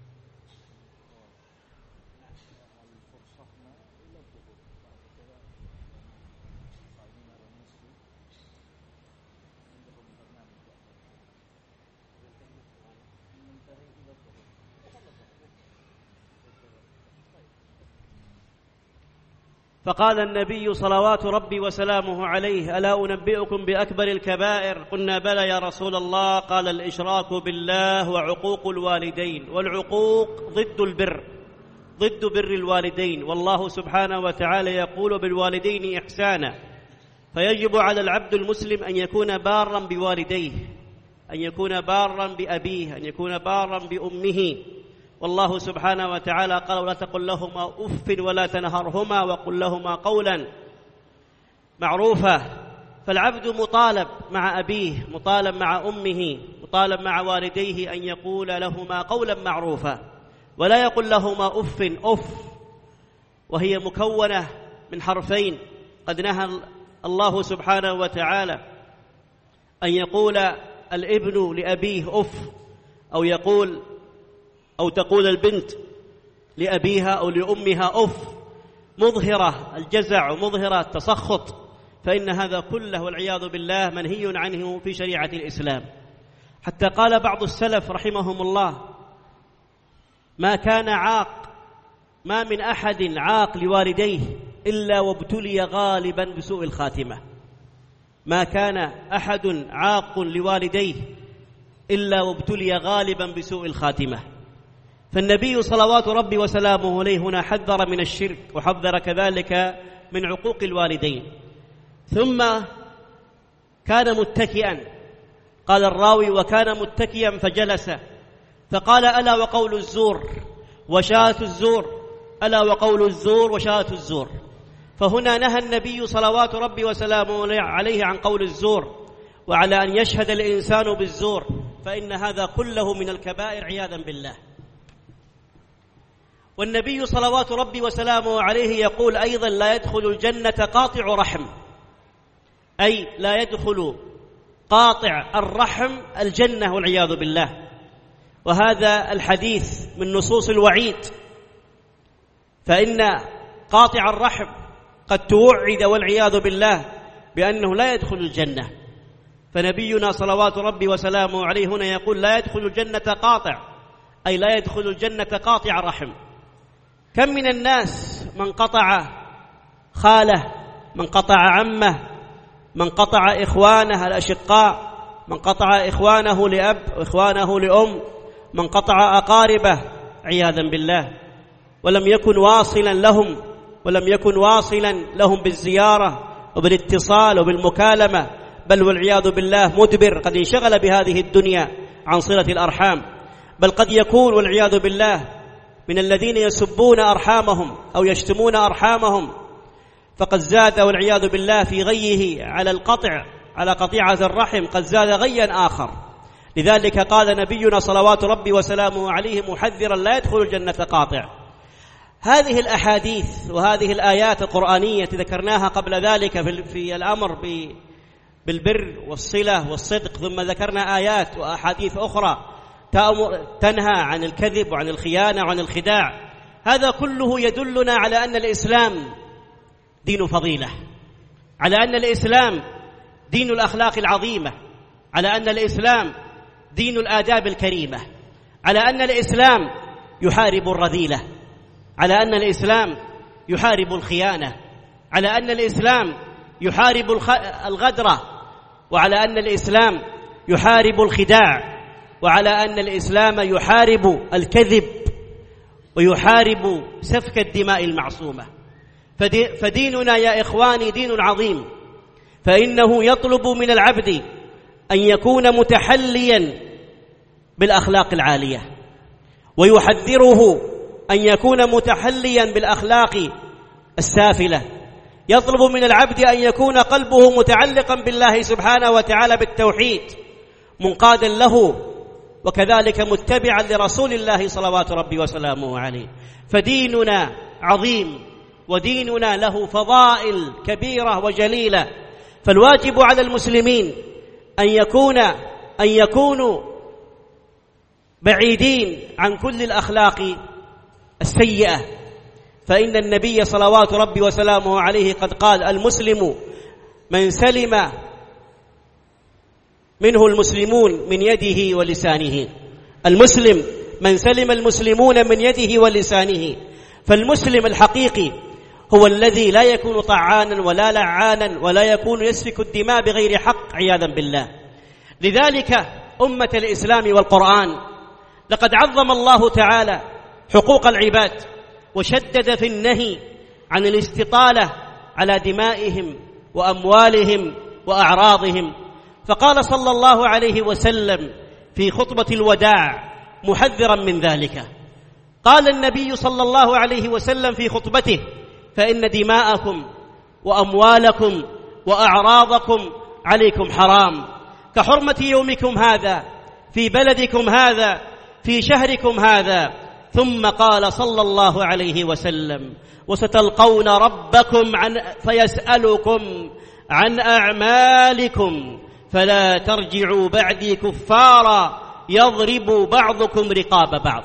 فقال النبي صلوات ربي وسلامه عليه: ألا أنبئكم بأكبر الكبائر؟ قلنا بلى يا رسول الله. قال: الإشراك بالله وعقوق الوالدين. والعقوق ضد البر، ضد بر الوالدين، والله سبحانه وتعالى يقول: بالوالدين إحسانا. فيجب على العبد المسلم أن يكون بارا بوالديه، أن يكون بارا بأبيه، أن يكون بارا بأمه. والله سبحانه وتعالى قال: ولا تقل لهما أف ولا تنهرهما وقل لهما قولا معروفا. فالعبد مطالب مع أبيه، مطالب مع أمه، مطالب مع والديه أن يقول لهما قولا معروفا، ولا يقول لهما أف، وهي مكونة من حرفين. قد نهى الله سبحانه وتعالى أن يقول الابن لأبيه أف، أو تقول البنت لأبيها أو لأمها أف، مظهرة الجزع ومظهرة التسخط، فإن هذا كله والعياذ بالله منهي عنه في شريعة الإسلام. حتى قال بعض السلف رحمهم الله: ما كان عاق، ما من أحد عاق لوالديه إلا وابتلي غالبا بسوء الخاتمة. ما كان أحد عاق لوالديه إلا وابتلي غالبا بسوء الخاتمة. فالنبي صلوات ربي وسلامه عليه هنا حذر من الشرك وحذر كذلك من عقوق الوالدين. ثم كان متكئا، قال الراوي: وكان متكئا فجلس فقال: ألا وقول الزور وشهادة الزور، ألا وقول الزور وشهادة الزور. فهنا نهى النبي صلوات ربي وسلامه عليه عن قول الزور وعلى أن يشهد الإنسان بالزور، فإن هذا كله من الكبائر عياذا بالله. والنبي صلوات ربي وسلامه عليه يقول أيضا: لا يدخل الجنة قاطع رحم، أي لا يدخل قاطع الرحم الجنة والعياذ بالله. وهذا الحديث من نصوص الوعيد، فإن قاطع الرحم قد توعد والعياذ بالله بأنه لا يدخل الجنة. فنبينا صلوات ربي وسلامه عليه هنا يقول: لا يدخل الجنة قاطع، أي لا يدخل الجنة قاطع رحم. كم من الناس من قطع خاله، من قطع عمه، من قطع إخوانه الأشقاء، من قطع إخوانه لأب وإخوانه لأم، من قطع أقاربه عياذا بالله، ولم يكن واصلا لهم، ولم يكن واصلا لهم بالزيارة وبالاتصال وبالمكالمة، بل والعياذ بالله مدبر، قد انشغل بهذه الدنيا عن صلة الأرحام، بل قد يكون والعياذ بالله من الذين يسبون أرحامهم أو يشتمون أرحامهم، فقد زاد والعياذ بالله في غيه على القطع، على قطيعة الرحم، قد زاد غيا آخر. لذلك قال نبينا صلوات ربي وسلامه عليه محذرا: لا يدخل الجنة قاطع. هذه الأحاديث وهذه الآيات القرآنية ذكرناها قبل ذلك في الأمر بالبر والصلة والصدق، ثم ذكرنا آيات وأحاديث أخرى تنهى عن الكذب وعن الخيانة وعن الخداع. هذا كله يدلنا على أن الإسلام دين فضيلة، على أن الإسلام دين الأخلاق العظيمة، على أن الإسلام دين الآداب الكريمة، على أن الإسلام يحارب الرذيلة، على أن الإسلام يحارب الخيانة، على أن الإسلام يحارب الغدرة، وعلى أن الإسلام يحارب الخداع، وعلى أن الإسلام يحارب الكذب ويحارب سفك الدماء المعصومة. فديننا يا إخواني دين عظيم، فإنه يطلب من العبد أن يكون متحليا بالأخلاق العالية، ويحذره أن يكون متحليا بالأخلاق السافلة. يطلب من العبد أن يكون قلبه متعلقا بالله سبحانه وتعالى بالتوحيد، منقادا له، وكذلك متبعا لرسول الله صلوات ربي وسلامه عليه. فديننا عظيم، وديننا له فضائل كبيرة وجليلة. فالواجب على المسلمين أن يكونوا بعيدين عن كل الأخلاق السيئة، فإن النبي صلوات ربي وسلامه عليه قد قال: المسلم من سلم منه المسلمون من يده ولسانه. المسلم من سلم المسلمون من يده ولسانه. فالمسلم الحقيقي هو الذي لا يكون طعانا ولا لعانا ولا يكون يسفك الدماء بغير حق عياذا بالله. لذلك أمة الإسلام والقرآن لقد عظم الله تعالى حقوق العباد، وشدد في النهي عن الاستطالة على دمائهم وأموالهم وأعراضهم. فقال صلى الله عليه وسلم في خطبة الوداع محذرا من ذلك، قال النبي صلى الله عليه وسلم في خطبته: فإن دماءكم وأموالكم وأعراضكم عليكم حرام كحرمة يومكم هذا في بلدكم هذا في شهركم هذا. ثم قال صلى الله عليه وسلم: وستلقون ربكم فيسألكم عن أعمالكم فلا ترجعوا بعدي كفارا يضرب بعضكم رقاب بعض.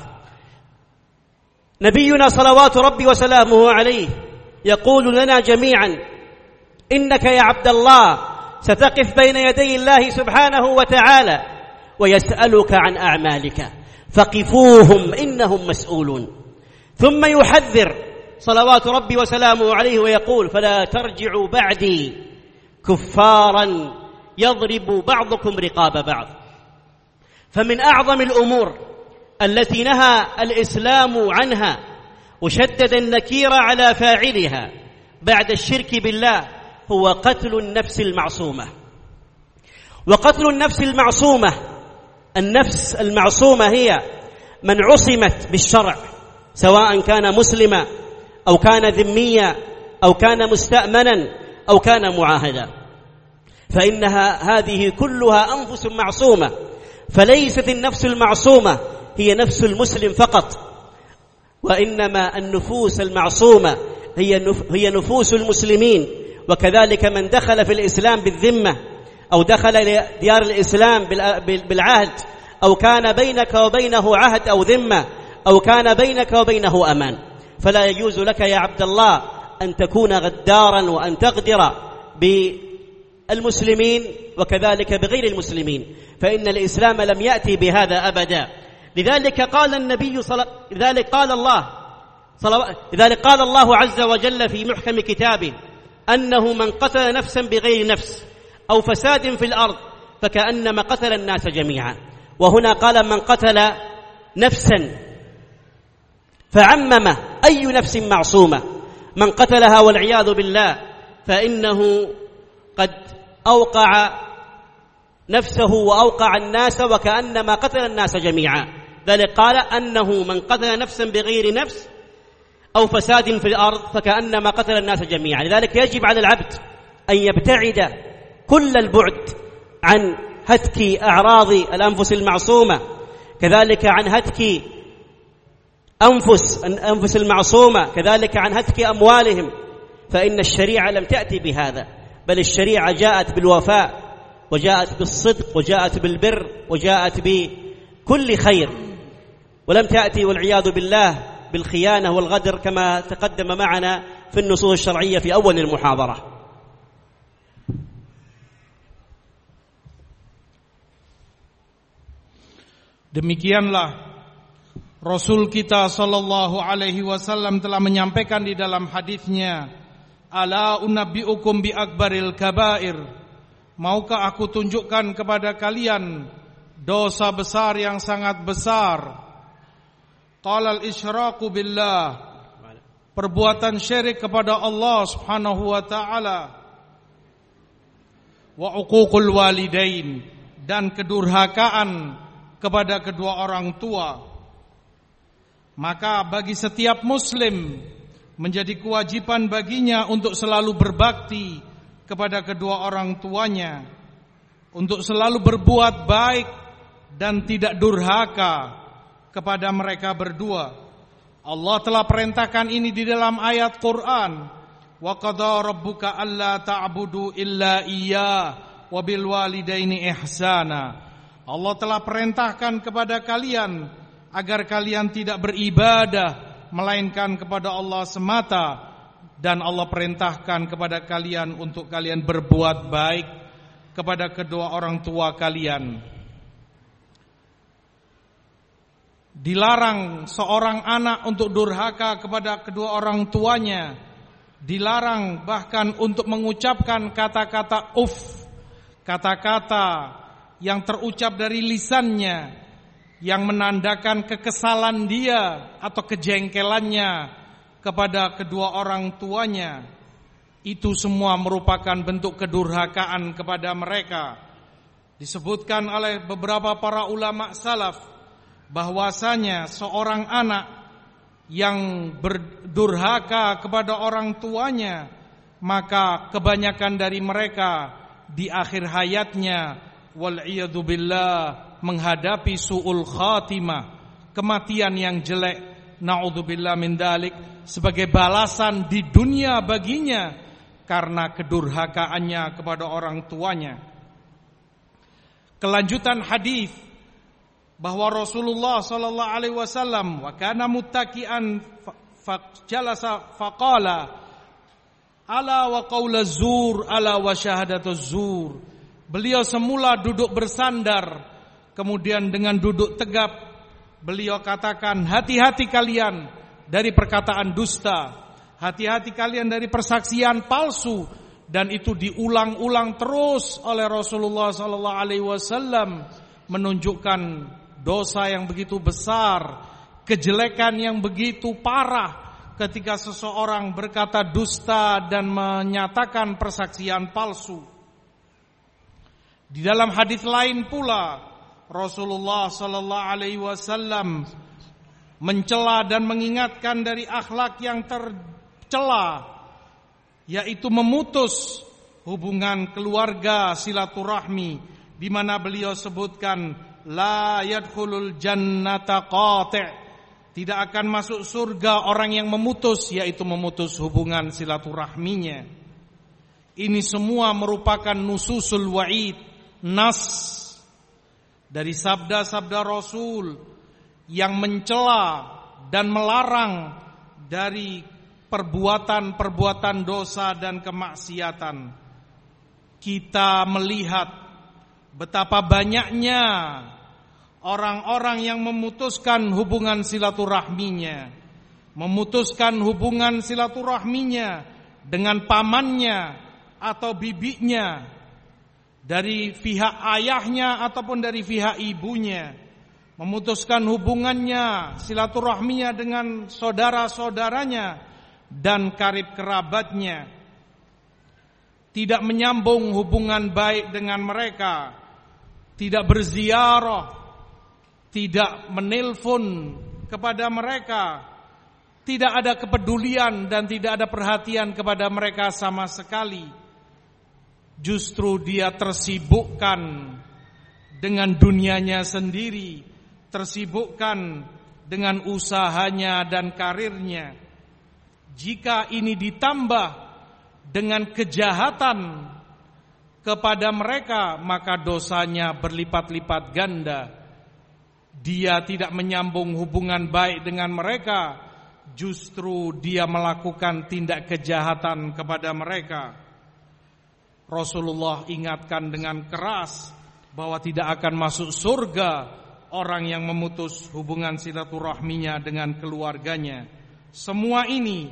نبينا صلوات ربي وسلامه عليه يقول لنا جميعا: إنك يا عبد الله ستقف بين يدي الله سبحانه وتعالى ويسألك عن أعمالك فقفوهم إنهم مسؤولون. ثم يحذر صلوات ربي وسلامه عليه ويقول: فلا ترجعوا بعدي كفارا يضرب بعضكم رقاب بعض. فمن أعظم الأمور التي نهى الإسلام عنها وشدد النكير على فاعلها بعد الشرك بالله هو قتل النفس المعصومة. وقتل النفس المعصومة، النفس المعصومة هي من عصمت بالشرع، سواء كان مسلما أو كان ذميا أو كان مستأمنا أو كان معاهدا، فإنها هذه كلها أنفس معصومة. فليست النفس المعصومة هي نفس المسلم فقط، وإنما النفوس المعصومة هي نفوس المسلمين، وكذلك من دخل في الإسلام بالذمة أو دخل ديار الإسلام بالعهد، أو كان بينك وبينه عهد أو ذمة، أو كان بينك وبينه أمان. فلا يجوز لك يا عبد الله أن تكون غدارا وأن تغدر بالمسلمين وكذلك بغير المسلمين، فإن الإسلام لم يأتي بهذا أبدا. لذلك قال النبي لذلك قال الله عز وجل في محكم كتابه أنه من قتل نفسا بغير نفس أو فساد في الأرض فكأنما قتل الناس جميعا. وهنا قال من قتل نفسا فعمم أي نفس معصومة، من قتلها والعياذ بالله فإنه قد أوقع نفسه وأوقع الناس وكأنما قتل الناس جميعا. ذلك قال أنه من قتل نفسا بغير نفس أو فساد في الأرض فكأنما قتل الناس جميعا. لذلك يجب على العبد أن يبتعد كل البعد عن هتك أعراض الأنفس المعصومة، كذلك عن هتك أنفس المعصومة، كذلك عن هتك أموالهم، فإن الشريعة لم تأتي بهذا، بل الشريعة جاءت بالوفاء وجاءت بالصدق وجاءت بالبر وجاءت بكل خير، ولم تأتي والعياذ بالله بالخيانة والغدر كما تقدم معنا في النصوص الشرعية في أول المحاضرة. Demikianlah Rasul kita sallallahu alaihi wasallam telah menyampaikan di dalam hadisnya, ala unabbiukum bi akbaril kabair, maukah aku tunjukkan kepada kalian dosa besar yang sangat besar? Qala al-isyraku billah, perbuatan syirik kepada Allah Subhanahu wa taala, wa uququl walidain, dan kedurhakaan kepada kedua orang tua. Maka bagi setiap muslim menjadi kewajiban baginya untuk selalu berbakti kepada kedua orang tuanya, untuk selalu berbuat baik dan tidak durhaka kepada mereka berdua. Allah telah perintahkan ini di dalam ayat Quran, wa qadha rabbuka alla ta'budu illa iyyah wa bil walidaini ihsana. Allah telah perintahkan kepada kalian agar kalian tidak beribadah melainkan kepada Allah semata, dan Allah perintahkan kepada kalian untuk kalian berbuat baik kepada kedua orang tua kalian. Dilarang seorang anak untuk durhaka kepada kedua orang tuanya, dilarang bahkan untuk mengucapkan kata-kata kata-kata yang terucap dari lisannya yang menandakan kekesalan dia atau kejengkelannya kepada kedua orang tuanya. Itu semua merupakan bentuk kedurhakaan kepada mereka. Disebutkan oleh beberapa para ulama salaf bahwasanya seorang anak yang berdurhaka kepada orang tuanya, maka kebanyakan dari mereka di akhir hayatnya wal'iyadu billah menghadapi su'ul khatimah, kematian yang jelek, na'udzubillah min dalik, sebagai balasan di dunia baginya karena kedurhakaannya kepada orang tuanya. Kelanjutan hadis bahwa Rasulullah sallallahu alaihi wasallam wa kana muttaqian fajalasa faqala ala wa qaulaz zur ala wa syahadatuz zur. Beliau semula duduk bersandar, kemudian dengan duduk tegap beliau katakan, hati-hati kalian dari perkataan dusta Hati-hati kalian dari persaksian palsu, dan itu diulang-ulang terus oleh Rasulullah sallallahu alaihi wasallam, menunjukkan dosa yang begitu besar, kejelekan yang begitu parah ketika seseorang berkata dusta dan menyatakan persaksian palsu. Di dalam hadis lain pula Rasulullah sallallahu alaihi wasallam mencela dan mengingatkan dari akhlak yang tercela, yaitu memutus hubungan keluarga, silaturahmi, di mana beliau sebutkan la yadkhulul jannata qati', tidak akan masuk surga orang yang memutus, yaitu memutus hubungan silaturahminya. Ini semua merupakan nususul wa'id, nas dari sabda-sabda Rasul yang mencela dan melarang dari perbuatan-perbuatan dosa dan kemaksiatan. Kita melihat betapa banyaknya orang-orang yang memutuskan hubungan silaturahminya, dengan pamannya atau bibinya, dari pihak ayahnya ataupun dari pihak ibunya, memutuskan hubungannya, silaturahminya dengan saudara-saudaranya dan karib kerabatnya, tidak menyambung hubungan baik dengan mereka, tidak berziarah, tidak menelpon kepada mereka, tidak ada kepedulian dan tidak ada perhatian kepada mereka sama sekali. Justru dia tersibukkan dengan dunianya sendiri, tersibukkan dengan usahanya dan karirnya. Jika ini ditambah dengan kejahatan kepada mereka, maka dosanya berlipat-lipat ganda. Dia tidak menyambung hubungan baik dengan mereka, justru dia melakukan tindak kejahatan kepada mereka. Rasulullah ingatkan dengan keras bahwa tidak akan masuk surga orang yang memutus hubungan silaturahminya dengan keluarganya. Semua ini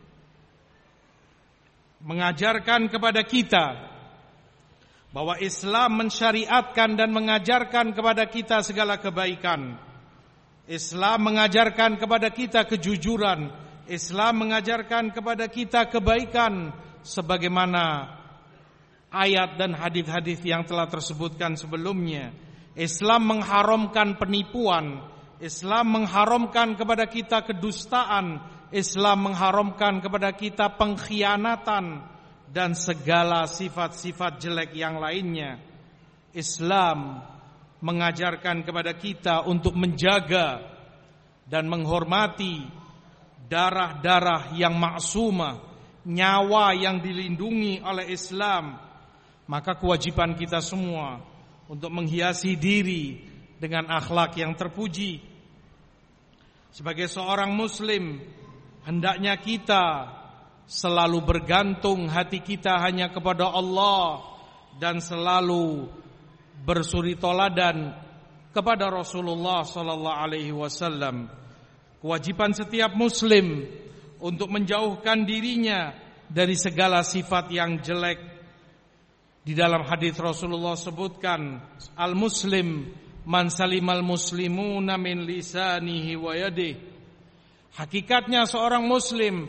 mengajarkan kepada kita bahwa Islam mensyariatkan dan mengajarkan kepada kita segala kebaikan. Islam mengajarkan kepada kita kejujuran. Islam mengajarkan kepada kita kebaikan sebagaimana ayat dan hadis-hadis yang telah tersebutkan sebelumnya. Islam mengharamkan penipuan, Islam mengharamkan kepada kita kedustaan, Islam mengharamkan kepada kita pengkhianatan dan segala sifat-sifat jelek yang lainnya. Islam mengajarkan kepada kita untuk menjaga dan menghormati darah-darah yang maksumah, nyawa yang dilindungi oleh Islam. Maka kewajiban kita semua untuk menghiasi diri dengan akhlak yang terpuji. Sebagai seorang muslim, hendaknya kita selalu bergantung hati kita hanya kepada Allah dan selalu bersuri toladan kepada Rasulullah sallallahu alaihi wasallam. Kewajiban setiap muslim untuk menjauhkan dirinya dari segala sifat yang jelek. Di dalam hadis Rasulullah sebutkan, al-muslim man salimal muslimuna min lisanihi wa yadihi. Hakikatnya seorang muslim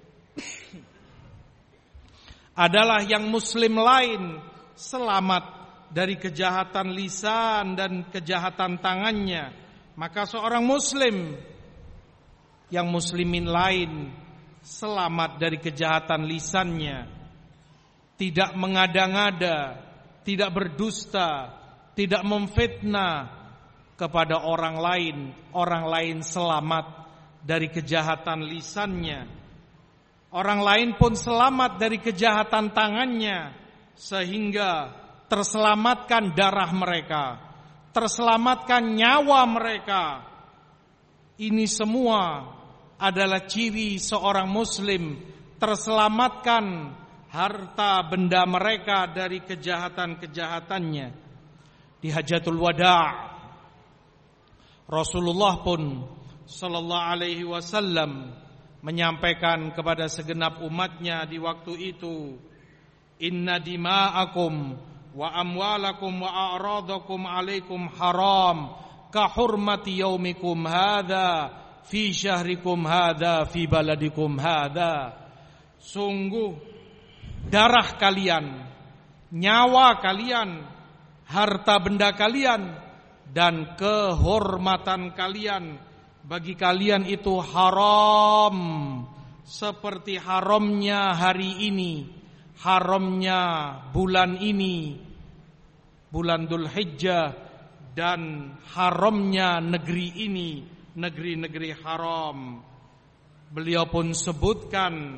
adalah yang muslim lain selamat dari kejahatan lisan dan kejahatan tangannya. Maka seorang muslim yang muslimin lain selamat dari kejahatan lisannya, tidak mengada-ngada, tidak berdusta, tidak memfitnah kepada orang lain selamat dari kejahatan lisannya. Orang lain pun selamat dari kejahatan tangannya, sehingga terselamatkan darah mereka, terselamatkan nyawa mereka. Ini semua adalah ciri seorang muslim, terselamatkan harta benda mereka dari kejahatan-kejahatannya. Di Hajatul Wada' Rasulullah pun sallallahu alaihi wasallam menyampaikan kepada segenap umatnya di waktu itu, inna dima'akum wa amwalakum wa a'radakum alaikum haram ka hurmati yaumikum hadza fi syahrikum hadza fi baladikum hadza. Sungguh darah kalian, nyawa kalian, harta benda kalian, dan kehormatan kalian bagi kalian itu haram seperti haramnya hari ini, haramnya bulan ini, bulan Dzulhijjah, dan haramnya negeri ini, negeri-negeri haram. Beliau pun sebutkan,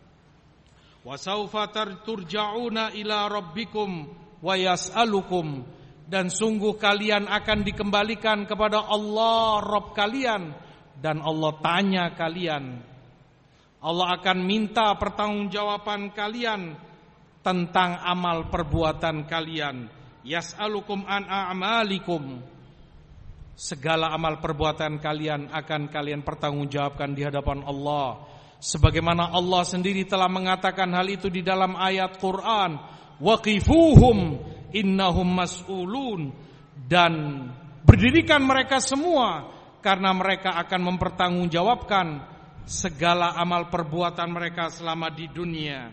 wasaufa turja'una ila rabbikum wa yas'alukum, dan sungguh kalian akan dikembalikan kepada Allah Rabb kalian, dan Allah tanya kalian. Allah akan minta pertanggungjawaban kalian tentang amal perbuatan kalian. Yas'alukum an a'malikum, segala amal perbuatan kalian akan kalian pertanggungjawabkan di hadapan Allah. Sebagaimana Allah sendiri telah mengatakan hal itu di dalam ayat Quran, waqifuhum innahum mas'ulun, dan berdirikan mereka semua karena mereka akan mempertanggungjawabkan segala amal perbuatan mereka selama di dunia.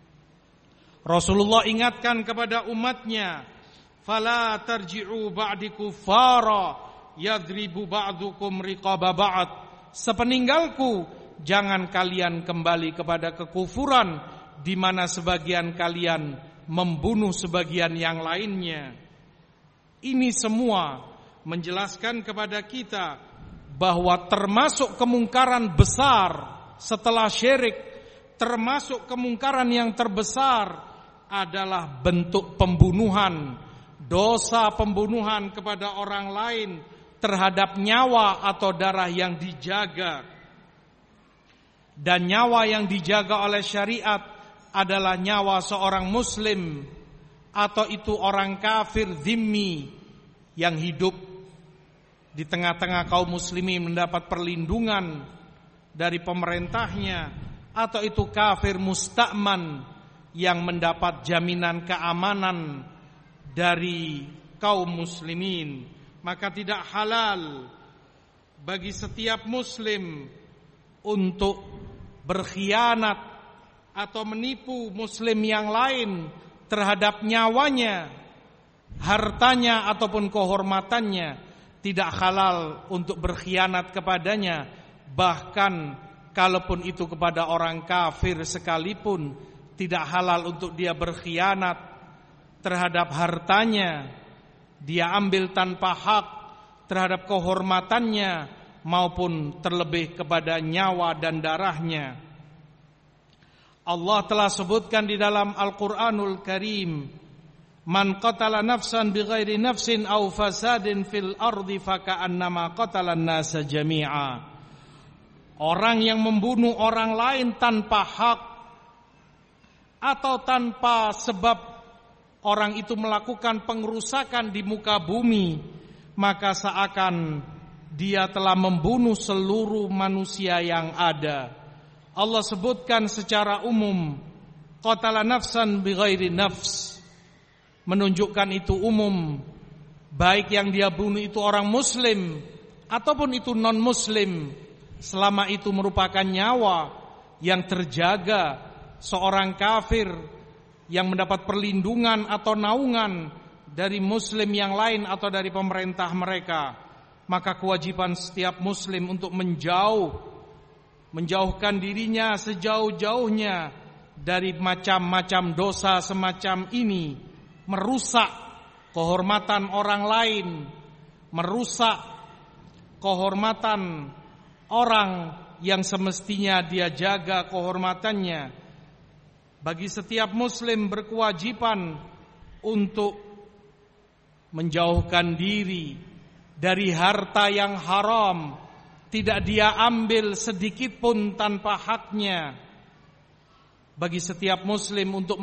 Rasulullah ingatkan kepada umatnya, fala tarji'u ba'di kuffara yadribu ba'dukum riqaba ba'd, sepeninggalku jangan kalian kembali kepada kekufuran di mana sebagian kalian membunuh sebagian yang lainnya. Ini semua menjelaskan kepada kita bahwa termasuk kemungkaran besar setelah syirik, termasuk kemungkaran yang terbesar adalah bentuk pembunuhan, dosa pembunuhan kepada orang lain terhadap nyawa atau darah yang dijaga. Dan nyawa yang dijaga oleh syariat adalah nyawa seorang muslim atau itu orang kafir zimmi yang hidup di tengah-tengah kaum muslimin mendapat perlindungan dari pemerintahnya, atau itu kafir musta'man yang mendapat jaminan keamanan dari kaum muslimin. Maka tidak halal bagi setiap muslim untuk berkhianat atau menipu muslim yang lain terhadap nyawanya, hartanya ataupun kehormatannya. Tidak halal untuk berkhianat kepadanya, bahkan kalaupun itu kepada orang kafir sekalipun, tidak halal untuk dia berkhianat terhadap hartanya, dia ambil tanpa hak, terhadap kehormatannya, maupun terlebih kepada nyawa dan darahnya. Allah telah sebutkan di dalam Al-Qur'anul Karim, man qatala nafsan bighairi nafsin aw fasadin fil ardi faka'annama qatalan nasa jami'a. Orang yang membunuh orang lain tanpa hak atau tanpa sebab orang itu melakukan pengerusakan di muka bumi, maka seakan dia telah membunuh seluruh manusia yang ada. Allah sebutkan secara umum, qatala nafsan bighairi nafs, menunjukkan itu umum, baik yang dia bunuh itu orang muslim ataupun itu non muslim, selama itu merupakan nyawa yang terjaga seorang kafir yang mendapat perlindungan atau naungan dari muslim yang lain atau dari pemerintah mereka. Maka kewajiban setiap muslim untuk menjauhkan dirinya sejauh-jauhnya dari macam-macam dosa semacam ini, merusak kehormatan orang lain, merusak kehormatan orang yang semestinya dia jaga kehormatannya. Bagi setiap muslim berkewajiban untuk menjauhkan diri dari harta yang haram, tidak dia ambil sedikit pun tanpa haknya. Bagi setiap muslim untuk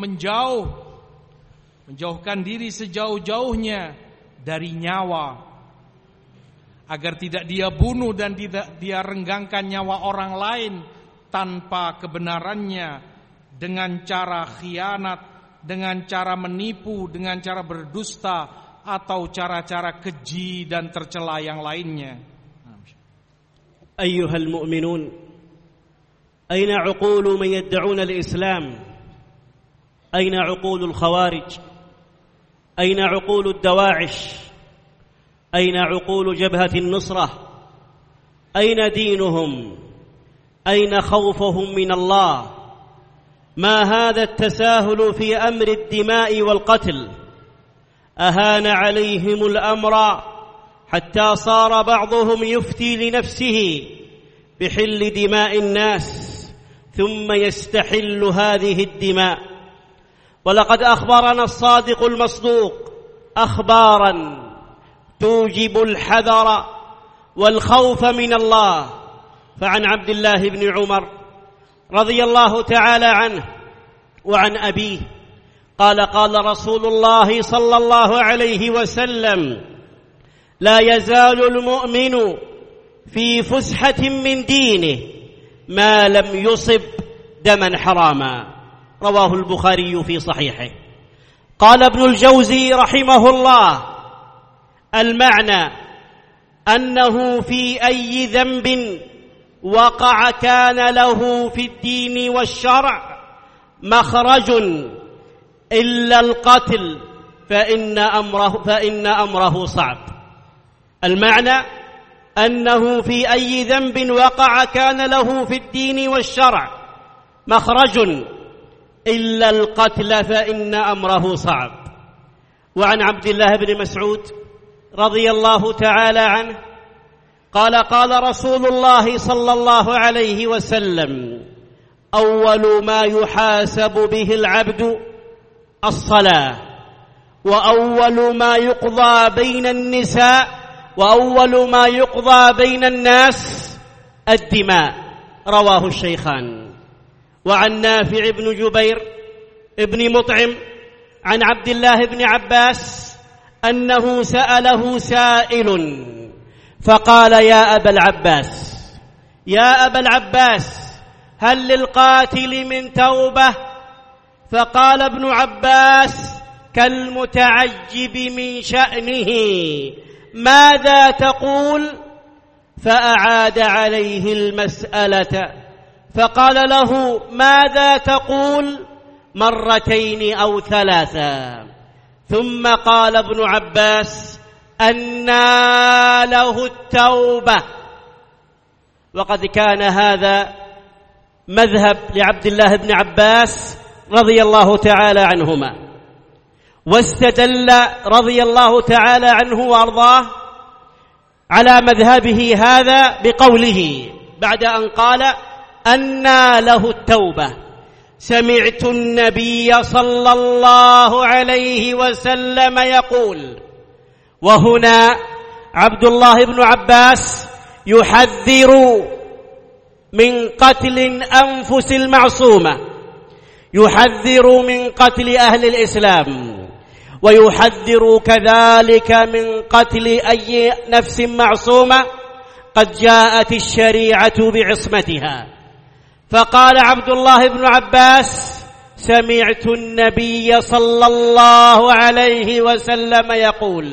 menjauhkan diri sejauh-jauhnya dari nyawa, agar tidak dia bunuh dan tidak dia renggangkan nyawa orang lain tanpa kebenarannya, dengan cara khianat, dengan cara menipu, dengan cara berdusta, atau cara-cara keji dan tercela yang lainnya. Ayyuhal mu'minun, aina 'uqulu man yad'una al-islam? Aina 'uqulu al-khawarij? Aina 'uqulu ad-dawa'ish? Aina 'uqulu jabhati an-nusrah? Aina dinuhum? Aina khawfuhum min Allah? ما هذا التساهل في أمر الدماء والقتل؟ أهان عليهم الأمر حتى صار بعضهم يفتي لنفسه بحل دماء الناس ثم يستحل هذه الدماء. ولقد أخبرنا الصادق المصدوق أخبارا توجب الحذر والخوف من الله. فعن عبد الله بن عمر رضي الله تعالى عنه وعن أبيه قال قال رسول الله صلى الله عليه وسلم: لا يزال المؤمن في فسحة من دينه ما لم يصب دما حراما. رواه البخاري في صحيحه. قال ابن الجوزي رحمه الله: المعنى أنه في أي ذنب وقع كان له في الدين والشرع مخرج إلا القتل فإن أمره صعب. المعنى أنه في أي ذنب وقع كان له في الدين والشرع مخرج إلا القتل فإن أمره صعب. وعن عبد الله بن مسعود رضي الله تعالى عنه قال قال رسول الله صلى الله عليه وسلم: أول ما يحاسب به العبد الصلاة، وأول ما يقضى بين النساء، وأول ما يقضى بين الناس الدماء. رواه الشيخان. وعن نافع بن جبير ابن مطعم عن عبد الله بن عباس أنه سأله سائل فقال: يا أبا العباس هل للقاتل من توبة؟ فقال ابن عباس كالمتعجب من شأنه: ماذا تقول؟ فأعاد عليه المسألة فقال له: ماذا تقول؟ مرتين أو ثلاثا. ثم قال ابن عباس: أنى له التوبة. وقد كان هذا مذهب لعبد الله بن عباس رضي الله تعالى عنهما، واستدل رضي الله تعالى عنه وأرضاه على مذهبه هذا بقوله بعد أن قال: أنى له التوبة: سمعت النبي صلى الله عليه وسلم يقول. وهنا عبد الله بن عباس يحذر من قتل الأنفس المعصومة، يحذر من قتل أهل الإسلام، ويحذر كذلك من قتل أي نفس معصومة قد جاءت الشريعة بعصمتها. فقال عبد الله بن عباس: سمعت النبي صلى الله عليه وسلم يقول.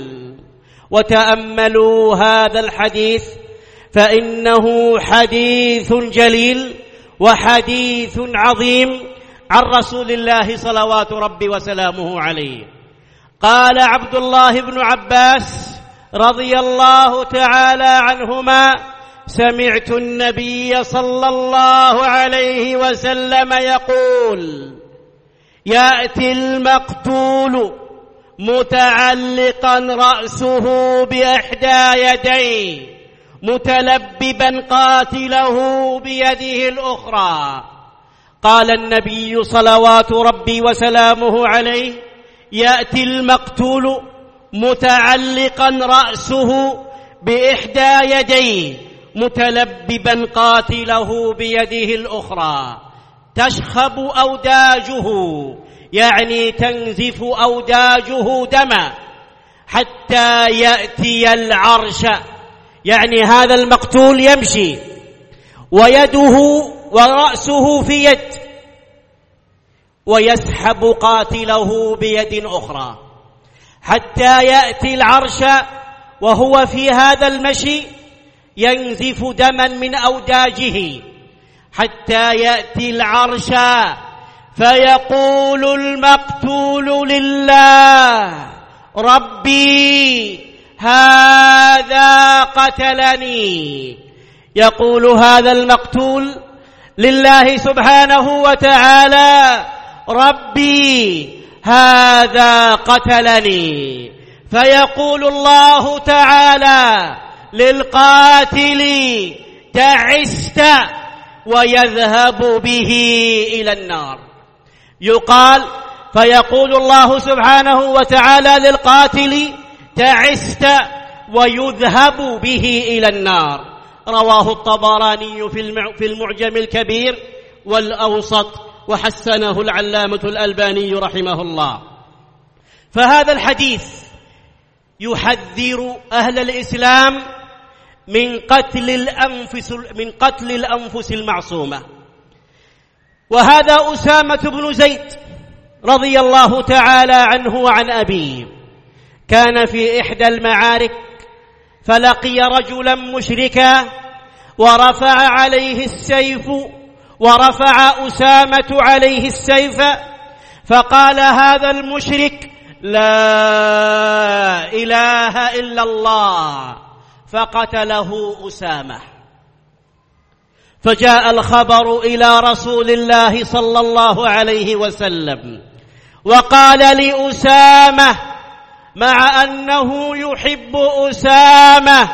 وتأملوا هذا الحديث فإنه حديث جليل وحديث عظيم عن رسول الله صلوات ربي وسلامه عليه. قال عبد الله بن عباس رضي الله تعالى عنهما: سمعت النبي صلى الله عليه وسلم يقول: يأتي المقتول متعلقا رأسه بإحدى يديه متلببا قاتله بيده الأخرى. قال النبي صلوات ربي وسلامه عليه: يأتي المقتول متعلقا رأسه بإحدى يديه متلببا قاتله بيده الأخرى تشخب أوداجه، يعني تنزف أوداجه دما، حتى يأتي العرش، يعني هذا المقتول يمشي ويده ورأسه في يد ويسحب قاتله بيد أخرى حتى يأتي العرش، وهو في هذا المشي ينزف دما من أوداجه حتى يأتي العرش، فيقول المقتول لله: ربي هذا قتلني. يقول هذا المقتول لله سبحانه وتعالى: ربي هذا قتلني. فيقول الله تعالى للقاتل: تعست، ويذهب به إلى النار. يقال فيقول الله سبحانه وتعالى للقاتل: تعست، ويذهب به إلى النار. رواه الطبراني في المعجم الكبير والأوسط، وحسنه العلامة الألباني رحمه الله. فهذا الحديث يحذر أهل الإسلام من قتل الأنفس المعصومة. وهذا أسامة بن زيد رضي الله تعالى عنه وعن أبيه، كان في إحدى المعارك فلقي رجلا مشركا ورفع أسامة عليه السيف، فقال هذا المشرك: لا إله إلا الله، فقتله أسامة. فجاء الخبر إلى رسول الله صلى الله عليه وسلم، وقال لأسامة مع أنه يحب أسامة: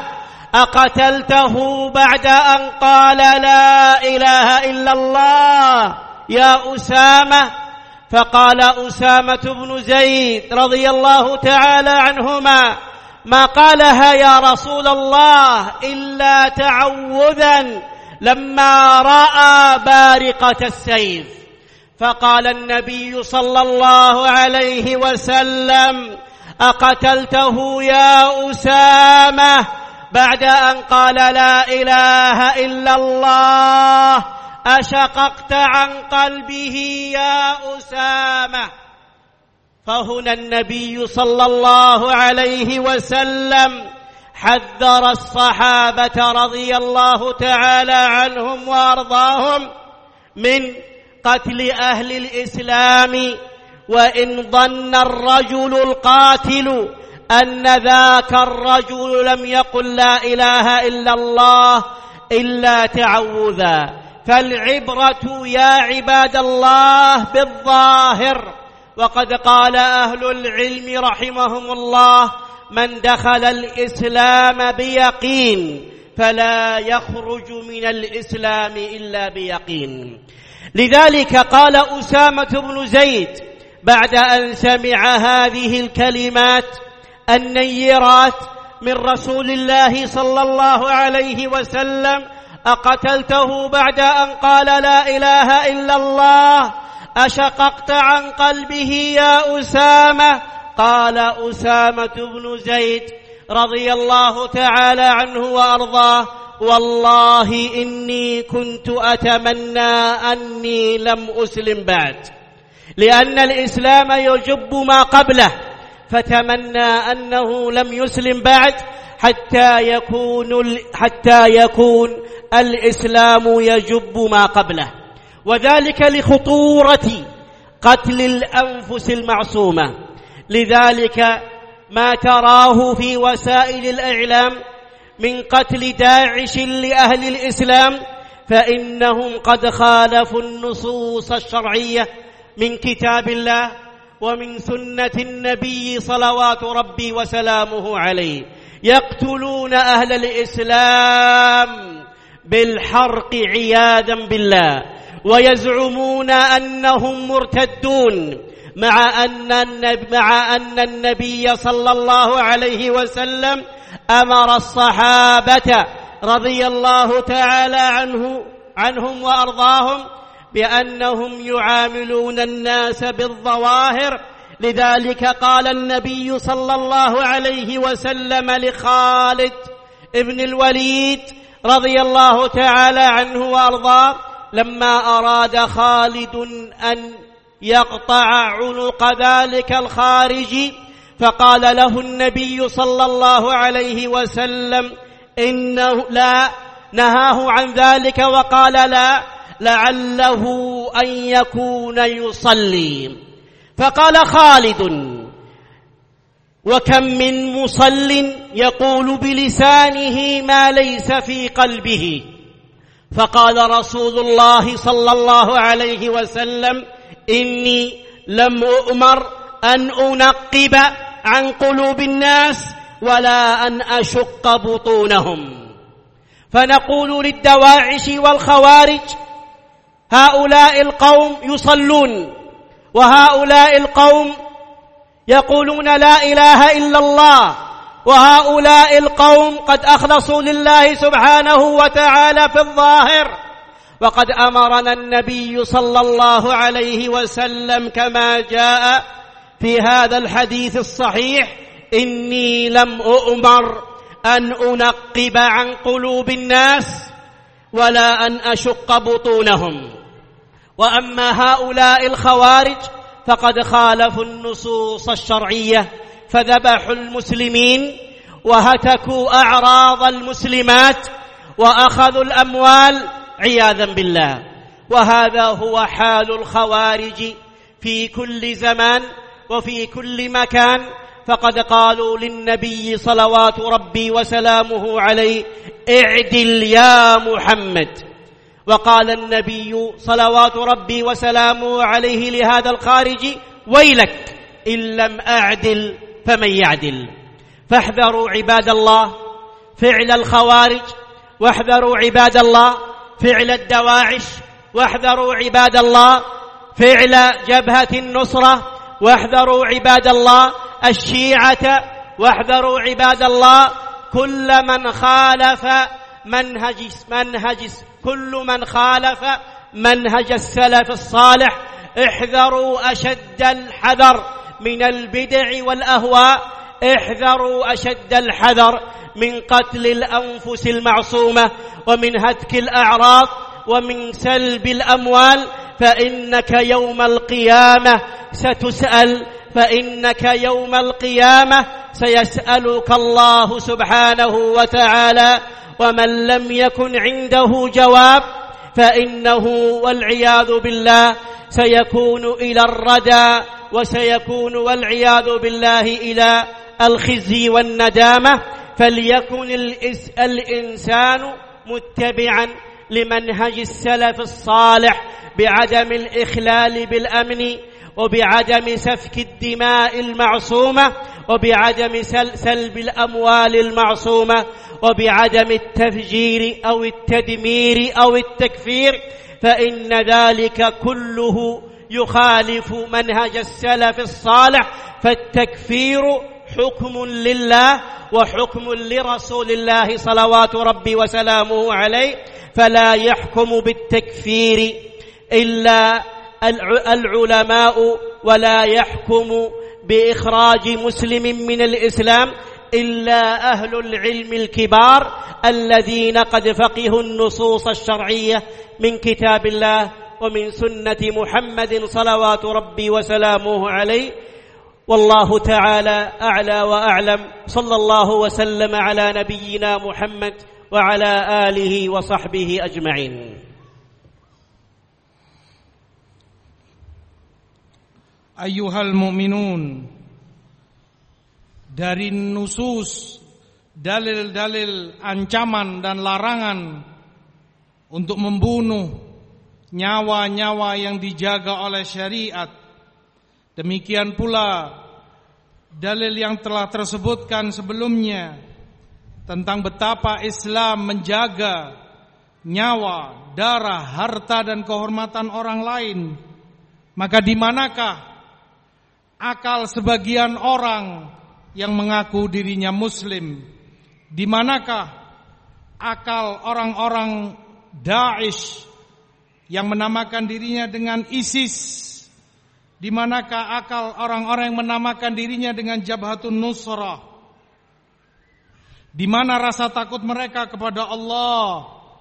أقتلته بعد أن قال لا إله إلا الله يا أسامة؟ فقال أسامة بن زيد رضي الله تعالى عنهما: ما قالها يا رسول الله إلا تعوذا لما رأى بارقة السيف. فقال النبي صلى الله عليه وسلم: أقتلته يا أسامة بعد أن قال لا إله إلا الله؟ أشققت عن قلبه يا أسامة؟ فهنا النبي صلى الله عليه وسلم حذر الصحابة رضي الله تعالى عنهم وأرضاهم من قتل أهل الإسلام، وإن ظن الرجل القاتل أن ذاك الرجل لم يقل لا إله إلا الله إلا تعوذا. فالعبرة يا عباد الله بالظاهر. وقد قال أهل العلم رحمهم الله: من دخل الإسلام بيقين فلا يخرج من الإسلام إلا بيقين. لذلك قال أسامة بن زيد بعد أن سمع هذه الكلمات النيرات من رسول الله صلى الله عليه وسلم: أقتلته بعد أن قال لا إله إلا الله؟ أشققت عن قلبه يا أسامة؟ قال أسامة بن زيد رضي الله تعالى عنه وأرضاه: والله إني كنت أتمنى أني لم أسلم بعد، لأن الإسلام يجب ما قبله، فتمنى أنه لم يسلم بعد حتى يكون الإسلام يجب ما قبله. وذلك لخطورة قتل الأنفس المعصومة. لذلك ما تراه في وسائل الإعلام من قتل داعش لأهل الإسلام فإنهم قد خالفوا النصوص الشرعية من كتاب الله ومن سنة النبي صلوات ربي وسلامه عليه. يقتلون أهل الإسلام بالحرق عياذا بالله، ويزعمون أنهم مرتدون، مع أن النبي صلى الله عليه وسلم أمر الصحابة رضي الله تعالى عنهم وأرضاهم بأنهم يعاملون الناس بالظواهر. لذلك قال النبي صلى الله عليه وسلم لخالد ابن الوليد رضي الله تعالى عنه وأرضاه: لما أراد خالد أن يقطع عنق ذلك الخارجي فقال له النبي صلى الله عليه وسلم إنه لا، نهاه عن ذلك وقال لا، لعله أن يكون يصلي. فقال خالد: وكم من مصل يقول بلسانه ما ليس في قلبه. فقال رسول الله صلى الله عليه وسلم: إني لم أؤمر أن أنقب عن قلوب الناس ولا أن أشق بطونهم. فنقول للدواعش والخوارج: هؤلاء القوم يصلون، وهؤلاء القوم يقولون لا إله إلا الله، وهؤلاء القوم قد أخلصوا لله سبحانه وتعالى في الظاهر، وقد أمرنا النبي صلى الله عليه وسلم كما جاء في هذا الحديث الصحيح: إني لم أؤمر أن أنقب عن قلوب الناس ولا أن أشق بطونهم. وأما هؤلاء الخوارج فقد خالفوا النصوص الشرعية، فذبحوا المسلمين وهتكوا أعراض المسلمات وأخذوا الأموال عياذا بالله. وهذا هو حال الخوارج في كل زمان وفي كل مكان. فقد قالوا للنبي صلوات ربي وسلامه عليه: اعدل يا محمد. وقال النبي صلوات ربي وسلامه عليه لهذا الخارج: ويلك إن لم أعدل فمن يعدل. فاحذروا عباد الله فعل الخوارج، واحذروا عباد الله فعل الدواعش، واحذروا عباد الله فعل جبهة النصرة، واحذروا عباد الله الشيعة، واحذروا عباد الله كل من خالف كل من خالف منهج السلف الصالح. احذروا أشد الحذر من البدع والأهواء، احذروا أشد الحذر من قتل الأنفس المعصومة ومن هتك الأعراض ومن سلب الأموال، فإنك يوم القيامة ستسأل، فإنك يوم القيامة سيسألك الله سبحانه وتعالى. ومن لم يكن عنده جواب فإنه والعياذ بالله سيكون إلى الردى، وسيكون والعياذ بالله إلى الخزي والندامة. فليكن الإنسان متبعا لمنهج السلف الصالح بعدم الإخلال بالأمن، وبعدم سفك الدماء المعصومة، وبعدم سلب الأموال المعصومة، وبعدم التفجير أو التدمير أو التكفير، فإن ذلك كله يخالف منهج السلف الصالح. فالتكفير حكم لله وحكم لرسول الله صلوات ربي وسلامه عليه، فلا يحكم بالتكفير إلا العلماء، ولا يحكم بإخراج مسلم من الإسلام إلا أهل العلم الكبار الذين قد فقهوا النصوص الشرعية من كتاب الله ومن سنة محمد صلوات ربي وسلامه عليه. والله تعالى أعلى وأعلم. صلى الله وسلم على نبينا محمد وعلى آله وصحبه أجمعين. Ayyuhal mu'minun, dari nusus, dalil-dalil ancaman dan larangan untuk membunuh nyawa-nyawa yang dijaga oleh syariat, demikian pula dalil yang telah tersebutkan sebelumnya tentang betapa Islam menjaga nyawa, darah, harta dan kehormatan orang lain. Maka di manakah akal sebagian orang yang mengaku dirinya muslim? Di manakah akal orang-orang Daesh yang menamakan dirinya dengan ISIS? Di manakah akal orang-orang yang menamakan dirinya dengan Jabhatun Nusrah? Di mana rasa takut mereka kepada Allah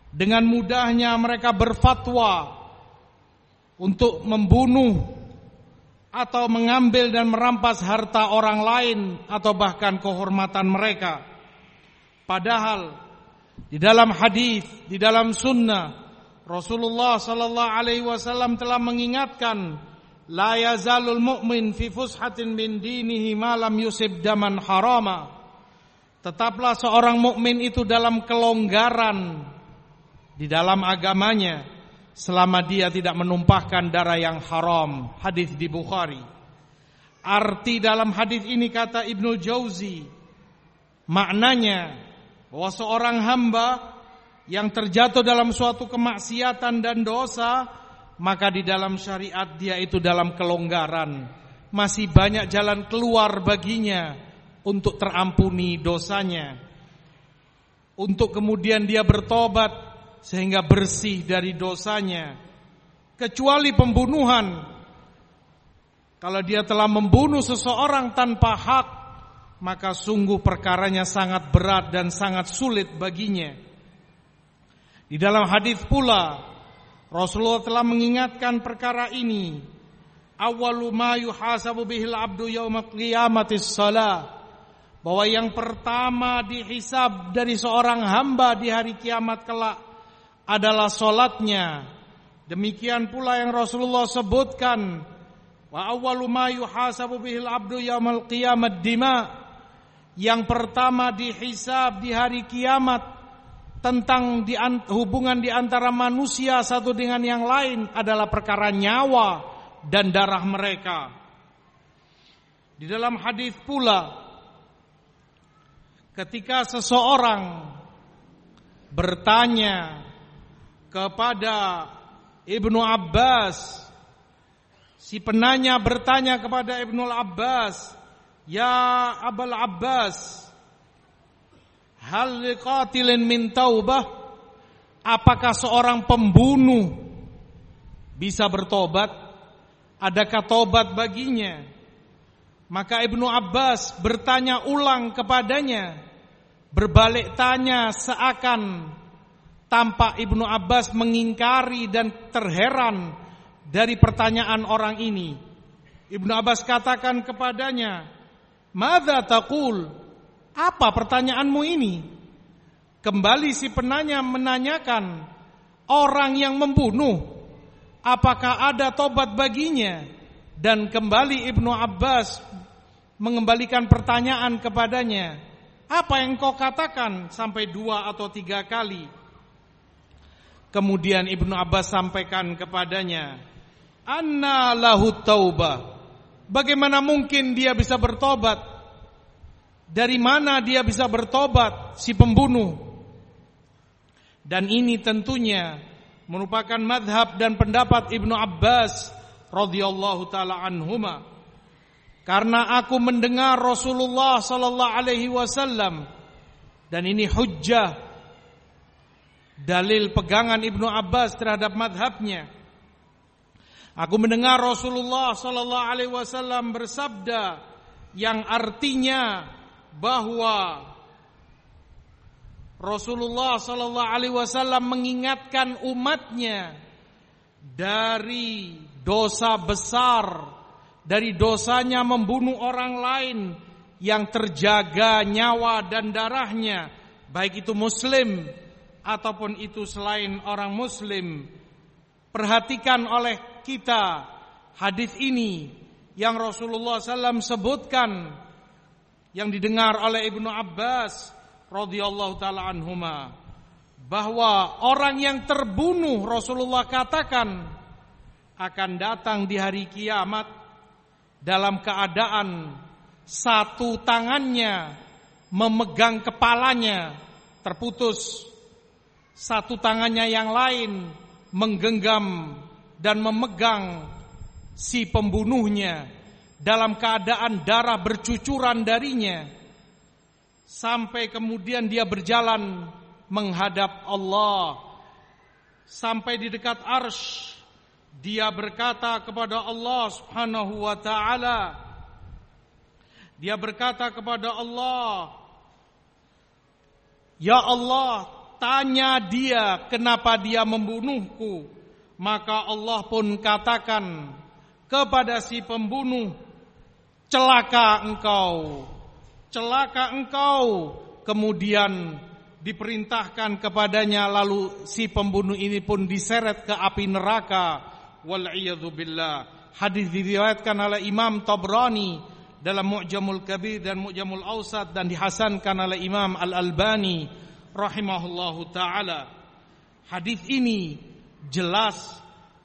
Dengan mudahnya mereka berfatwa untuk membunuh atau mengambil dan merampas harta orang lain atau bahkan kehormatan mereka. Padahal di dalam hadis, di dalam sunnah, Rasulullah sallallahu alaihi wasallam telah mengingatkan, la yazalul mu'min fi fushatin min dinihi ma lam yusib daman harama. Tetaplah seorang mukmin itu dalam kelonggaran di dalam agamanya selama dia tidak menumpahkan darah yang haram. Hadis di Bukhari. Arti dalam hadis ini, kata Ibnu Jauzi, maknanya bahwa seorang hamba yang terjatuh dalam suatu kemaksiatan dan dosa, maka di dalam syariat dia itu dalam kelonggaran. Masih banyak jalan keluar baginya untuk terampuni dosanya, untuk kemudian dia bertobat sehingga bersih dari dosanya. Kecuali pembunuhan. Kalau dia telah membunuh seseorang tanpa hak, maka sungguh perkaranya sangat berat dan sangat sulit baginya. Di dalam hadis pula Rasulullah telah mengingatkan perkara ini. Awwalu ma yuhasabu bihil abdu yaumil qiyamatis shalah. Bahwa yang pertama dihisab dari seorang hamba di hari kiamat kelak adalah salatnya. Demikian pula yang Rasulullah sebutkan, wa awwalu ma yuhasabu bihil abdu yaumil qiyamad dima. Yang pertama dihisab di hari kiamat tentang hubungan di antara manusia satu dengan yang lain adalah perkara nyawa dan darah mereka. Di dalam hadis pula, ketika seseorang bertanya kepada Ibnu Abbas, si penanya bertanya kepada Ibnu Abbas, ya Abul Abbas, hal liqatilin min taubah? Apakah seorang pembunuh bisa bertobat? Adakah tobat baginya? Maka Ibnu Abbas bertanya ulang kepadanya, berbalik tanya seakan tampak Ibnu Abbas mengingkari dan terheran dari pertanyaan orang ini. Ibnu Abbas katakan kepadanya, madza taqul? Apa pertanyaanmu ini? Kembali si penanya menanyakan, orang yang membunuh, apakah ada tobat baginya? Dan kembali Ibnu Abbas mengembalikan pertanyaan kepadanya, apa yang kau katakan? Sampai 2 atau 3 kali. Kemudian Ibnu Abbas sampaikan kepadanya, anna lahu taubah. Bagaimana mungkin dia bisa bertobat? Dari mana dia bisa bertobat si pembunuh? Dan ini tentunya merupakan madhab dan pendapat Ibnu Abbas radhiyallahu taala anhuma. Karena aku mendengar Rasulullah sallallahu alaihi wasallam, dan ini hujjah, dalil pegangan Ibnu Abbas terhadap madhabnya. Aku mendengar Rasulullah sallallahu alaihi wasallam bersabda, yang artinya bahwa Rasulullah sallallahu alaihi wasallam mengingatkan umatnya dari dosa besar, dari dosanya membunuh orang lain yang terjaga nyawa dan darahnya, baik itu muslim ataupun itu selain orang muslim. Perhatikan oleh kita hadis ini yang Rasulullah SAW sebutkan, yang didengar oleh Ibnu Abbas radhiyallahu taala anhuma, bahwa orang yang terbunuh Rasulullah katakan akan datang di hari kiamat dalam keadaan satu tangannya memegang kepalanya terputus, satu tangannya yang lain menggenggam dan memegang si pembunuhnya dalam keadaan darah bercucuran darinya, sampai kemudian dia berjalan menghadap Allah. Sampai di dekat arsy dia berkata kepada Allah Subhanahu wa ta'ala, dia berkata kepada Allah, ya Allah, tanya dia, kenapa dia membunuhku? Maka Allah pun katakan kepada si pembunuh, celaka engkau, celaka engkau. Kemudian diperintahkan kepadanya, lalu si pembunuh ini pun diseret ke api neraka. Wal'iyadzu billah. Hadis diriwayatkan oleh Imam Tabrani dalam Mu'jamul Kabir dan Mu'jamul Awsat, dan dihasankan oleh Imam Al-Albani rahimahullahu ta'ala. Hadis ini jelas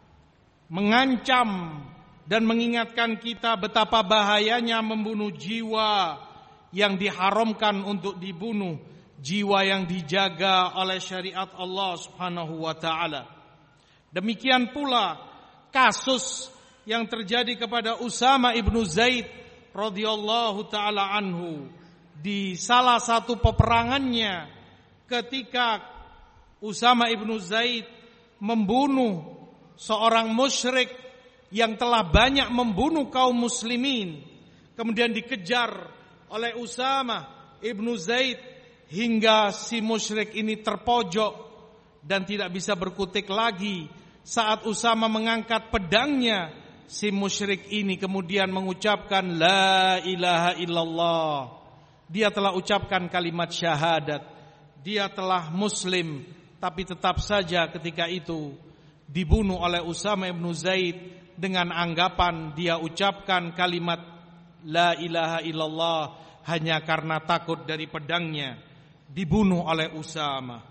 mengancam dan mengingatkan kita betapa bahayanya membunuh jiwa yang diharamkan untuk dibunuh, jiwa yang dijaga oleh syariat Allah Subhanahu wa taala. Demikian pula kasus yang terjadi kepada Usama ibnu Zaid radhiyallahu taala anhu di salah satu peperangannya, ketika Usama ibnu Zaid membunuh seorang musyrik yang telah banyak membunuh kaum muslimin, kemudian dikejar oleh Usama ibnu Zaid hingga si musyrik ini terpojok dan tidak bisa berkutik lagi. Saat Usama mengangkat pedangnya, si musyrik ini kemudian mengucapkan la ilaha illallah. Dia telah ucapkan kalimat syahadat, dia telah muslim, tapi tetap saja ketika itu dibunuh oleh Usama ibnu Zaid dengan anggapan dia ucapkan kalimat la ilaha illallah hanya karena takut dari pedangnya. Dibunuh oleh Usama.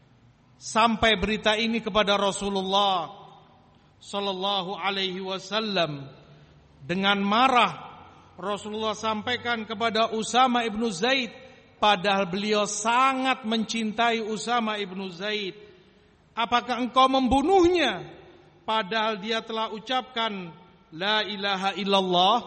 Sampai berita ini kepada Rasulullah sallallahu alaihi wasallam. Dengan marah Rasulullah sampaikan kepada Usama ibnu Zaid, padahal beliau sangat mencintai Usama ibnu Zaid, apakah engkau membunuhnya padahal dia telah ucapkan la ilaha illallah?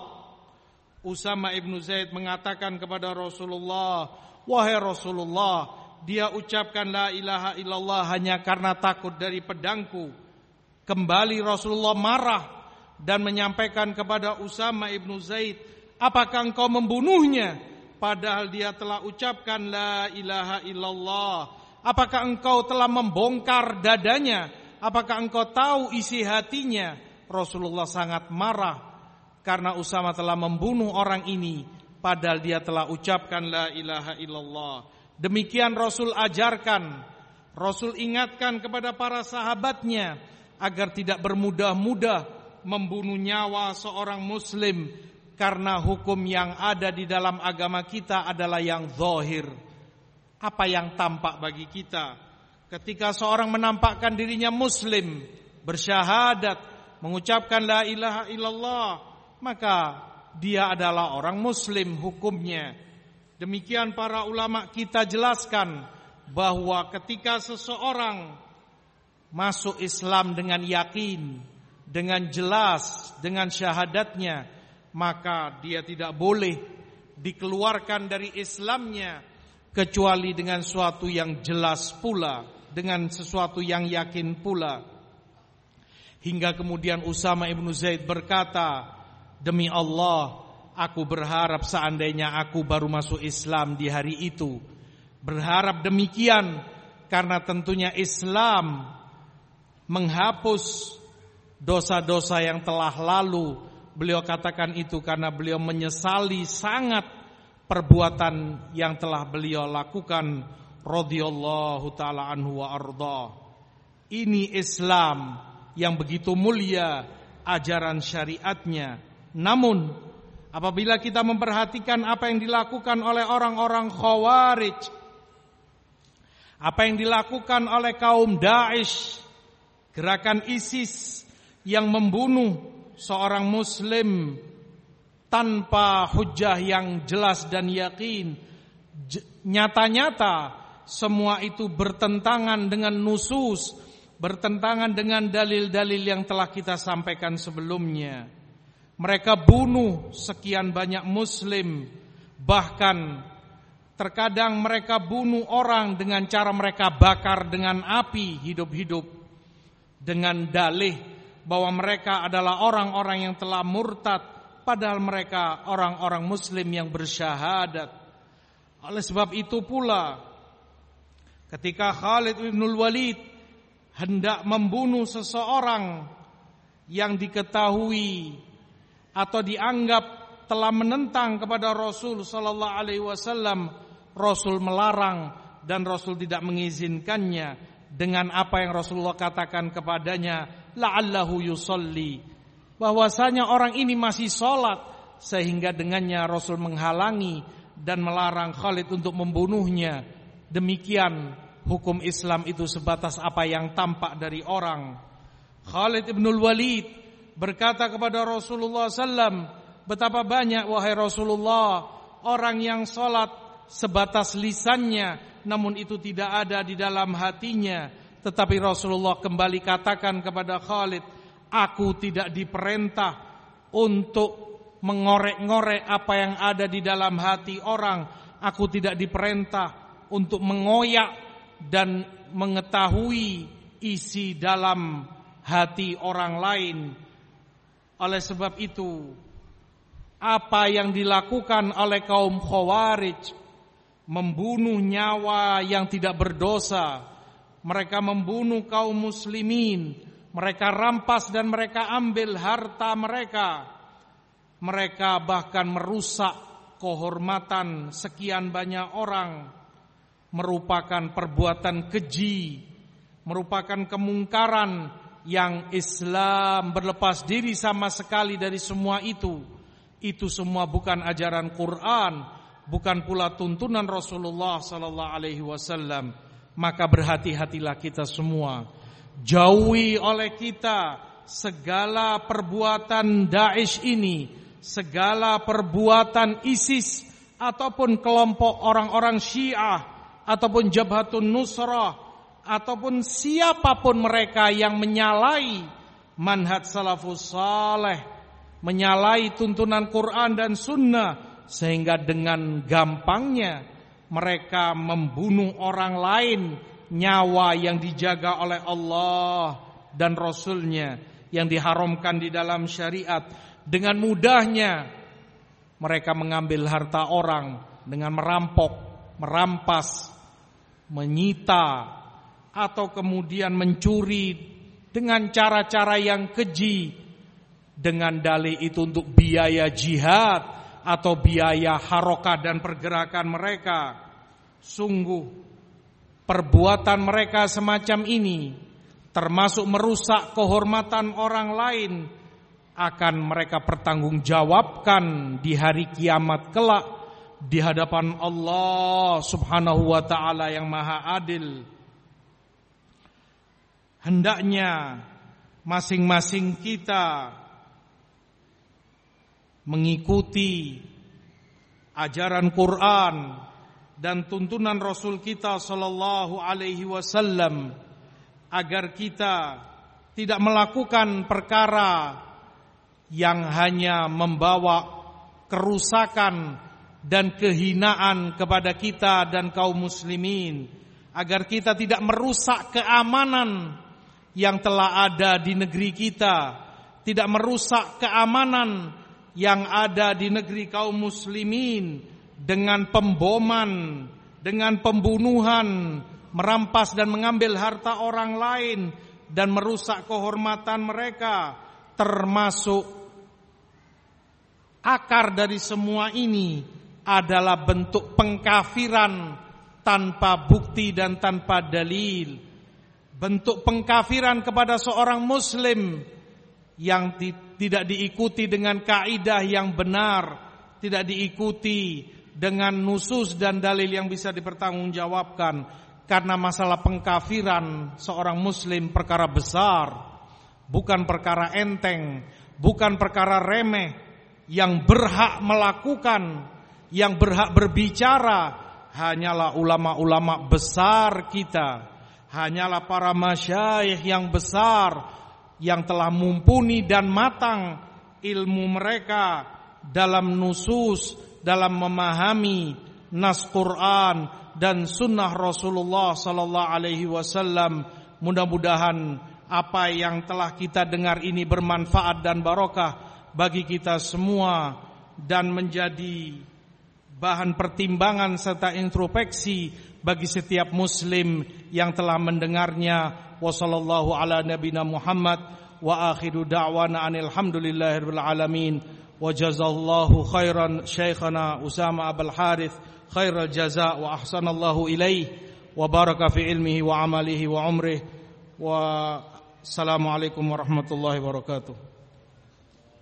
Usama ibnu Zaid mengatakan kepada Rasulullah, wahai Rasulullah, dia ucapkan la ilaha illallah hanya karena takut dari pedangku. Kembali Rasulullah marah dan menyampaikan kepada Usama ibnu Zaid, apakah engkau membunuhnya padahal dia telah ucapkan la ilaha illallah? Apakah engkau telah membongkar dadanya? Apakah engkau tahu isi hatinya? Rasulullah sangat marah karena Usama telah membunuh orang ini padahal dia telah ucapkan la ilaha illallah. Demikian Rasul ajarkan, Rasul ingatkan kepada para sahabatnya agar tidak bermudah-mudah membunuh nyawa seorang muslim, karena hukum yang ada di dalam agama kita adalah yang zahir, apa yang tampak bagi kita. Ketika seorang menampakkan dirinya muslim, bersyahadat, mengucapkan la ilaha illallah, maka dia adalah orang muslim hukumnya. Demikian para ulama kita jelaskan bahwa ketika seseorang masuk Islam dengan yakin, dengan jelas, dengan syahadatnya, maka dia tidak boleh dikeluarkan dari Islamnya kecuali dengan sesuatu yang jelas pula, dengan sesuatu yang yakin pula. Hingga kemudian Usama ibnu Zaid berkata, demi Allah, aku berharap seandainya aku baru masuk Islam di hari itu. Berharap demikian karena tentunya Islam menghapus dosa-dosa yang telah lalu. Beliau katakan itu karena beliau menyesali sangat perbuatan yang telah beliau lakukan radhiyallahu ta'ala anhu wa arda. Ini Islam yang begitu mulia ajaran syariatnya. Namun apabila kita memperhatikan apa yang dilakukan oleh orang-orang Khawarij, apa yang dilakukan oleh kaum Daesh, gerakan ISIS yang membunuh seorang muslim tanpa hujjah yang jelas dan yakin, nyata-nyata semua itu bertentangan dengan nusus, bertentangan dengan dalil-dalil yang telah kita sampaikan sebelumnya. Mereka bunuh sekian banyak muslim, bahkan terkadang mereka bunuh orang dengan cara mereka bakar dengan api hidup-hidup, dengan dalih bahwa mereka adalah orang-orang yang telah murtad, padahal mereka orang-orang muslim yang bersyahadat. Oleh sebab itu pula Ketika Khalid bin Walid hendak membunuh seseorang yang diketahui atau dianggap telah menentang kepada Rasul sallallahu alaihi wasallam, Rasul melarang dan Rasul tidak mengizinkannya dengan apa yang Rasulullah katakan kepadanya, la'allahu yusalli, bahwasanya orang ini masih salat, sehingga dengannya Rasul menghalangi dan melarang Khalid untuk membunuhnya. Demikian hukum Islam itu sebatas apa yang tampak dari orang. Khalid bin Walid berkata kepada Rasulullah SAW, betapa banyak wahai Rasulullah orang yang salat sebatas lisannya, namun itu tidak ada di dalam hatinya. Tetapi Rasulullah kembali katakan kepada Khalid, aku tidak diperintah untuk mengorek-ngorek apa yang ada di dalam hati orang. Aku tidak diperintah untuk mengoyak dan mengetahui isi dalam hati orang lain. Oleh sebab itu, apa yang dilakukan oleh kaum Khawarij, membunuh nyawa yang tidak berdosa, mereka membunuh kaum muslimin, mereka rampas dan mereka ambil harta mereka, mereka bahkan merusak kehormatan sekian banyak orang, merupakan perbuatan keji, merupakan kemungkaran yang Islam berlepas diri sama sekali dari semua itu. Itu semua bukan ajaran Quran, bukan pula tuntunan Rasulullah sallallahu alaihi wasallam. Maka berhati-hatilah kita semua. Jauhi oleh kita segala perbuatan Daesh ini, segala perbuatan ISIS ataupun kelompok orang-orang Syiah ataupun Jabhatun Nusrah ataupun siapapun mereka yang menyalahi manhaj salafus saleh, menyalahi tuntunan Quran dan Sunnah, sehingga dengan gampangnya mereka membunuh orang lain, nyawa yang dijaga oleh Allah dan Rasulnya yang diharamkan di dalam syariat. Dengan mudahnya mereka mengambil harta orang dengan merampok, merampas, menyita, atau kemudian mencuri dengan cara-cara yang keji, dengan dalih itu untuk biaya jihad atau biaya harokat dan pergerakan mereka. Sungguh perbuatan mereka semacam ini, termasuk merusak kehormatan orang lain, akan mereka pertanggungjawabkan di hari kiamat kelak di hadapan Allah Subhanahu wa ta'ala yang maha adil. Hendaknya masing-masing kita mengikuti ajaran Quran dan tuntunan Rasul kita sallallahu alaihi wasallam, agar kita tidak melakukan perkara yang hanya membawa kerusakan dan kehinaan kepada kita dan kaum muslimin, agar kita tidak merusak keamanan yang telah ada di negeri kita, tidak merusak keamanan yang ada di negeri kaum muslimin dengan pemboman, dengan pembunuhan, merampas dan mengambil harta orang lain dan merusak kehormatan mereka. Termasuk akar dari semua ini adalah bentuk pengkafiran tanpa bukti dan tanpa dalil. Bentuk pengkafiran kepada seorang muslim yang tidak diikuti dengan kaidah yang benar, tidak diikuti dengan nusus dan dalil yang bisa dipertanggungjawabkan. Karena masalah pengkafiran seorang muslim perkara besar, bukan perkara enteng, bukan perkara remeh. Yang berhak melakukan, yang berhak berbicara hanyalah ulama-ulama besar kita, hanyalah para masyayikh yang besar yang telah mumpuni dan matang ilmu mereka dalam nusus, dalam memahami nas Quran dan sunnah Rasulullah sallallahu alaihi wasallam. Mudah-mudahan apa yang telah kita dengar ini bermanfaat dan barokah bagi kita semua dan menjadi bahan pertimbangan serta introspeksi bagi setiap muslim yang telah mendengarnya. Wa sallallahu ala nabina Muhammad wa akhiru da'wana anil hamdulillahirabbil alamin. Wa jazallahu khairan syekhana Usama Abul Harith khairal jaza wa ahsanallahu ilaih wa baraka fi ilmihi wa amalihi wa umrihi. Wa assalamualaikum warahmatullahi wabarakatuh.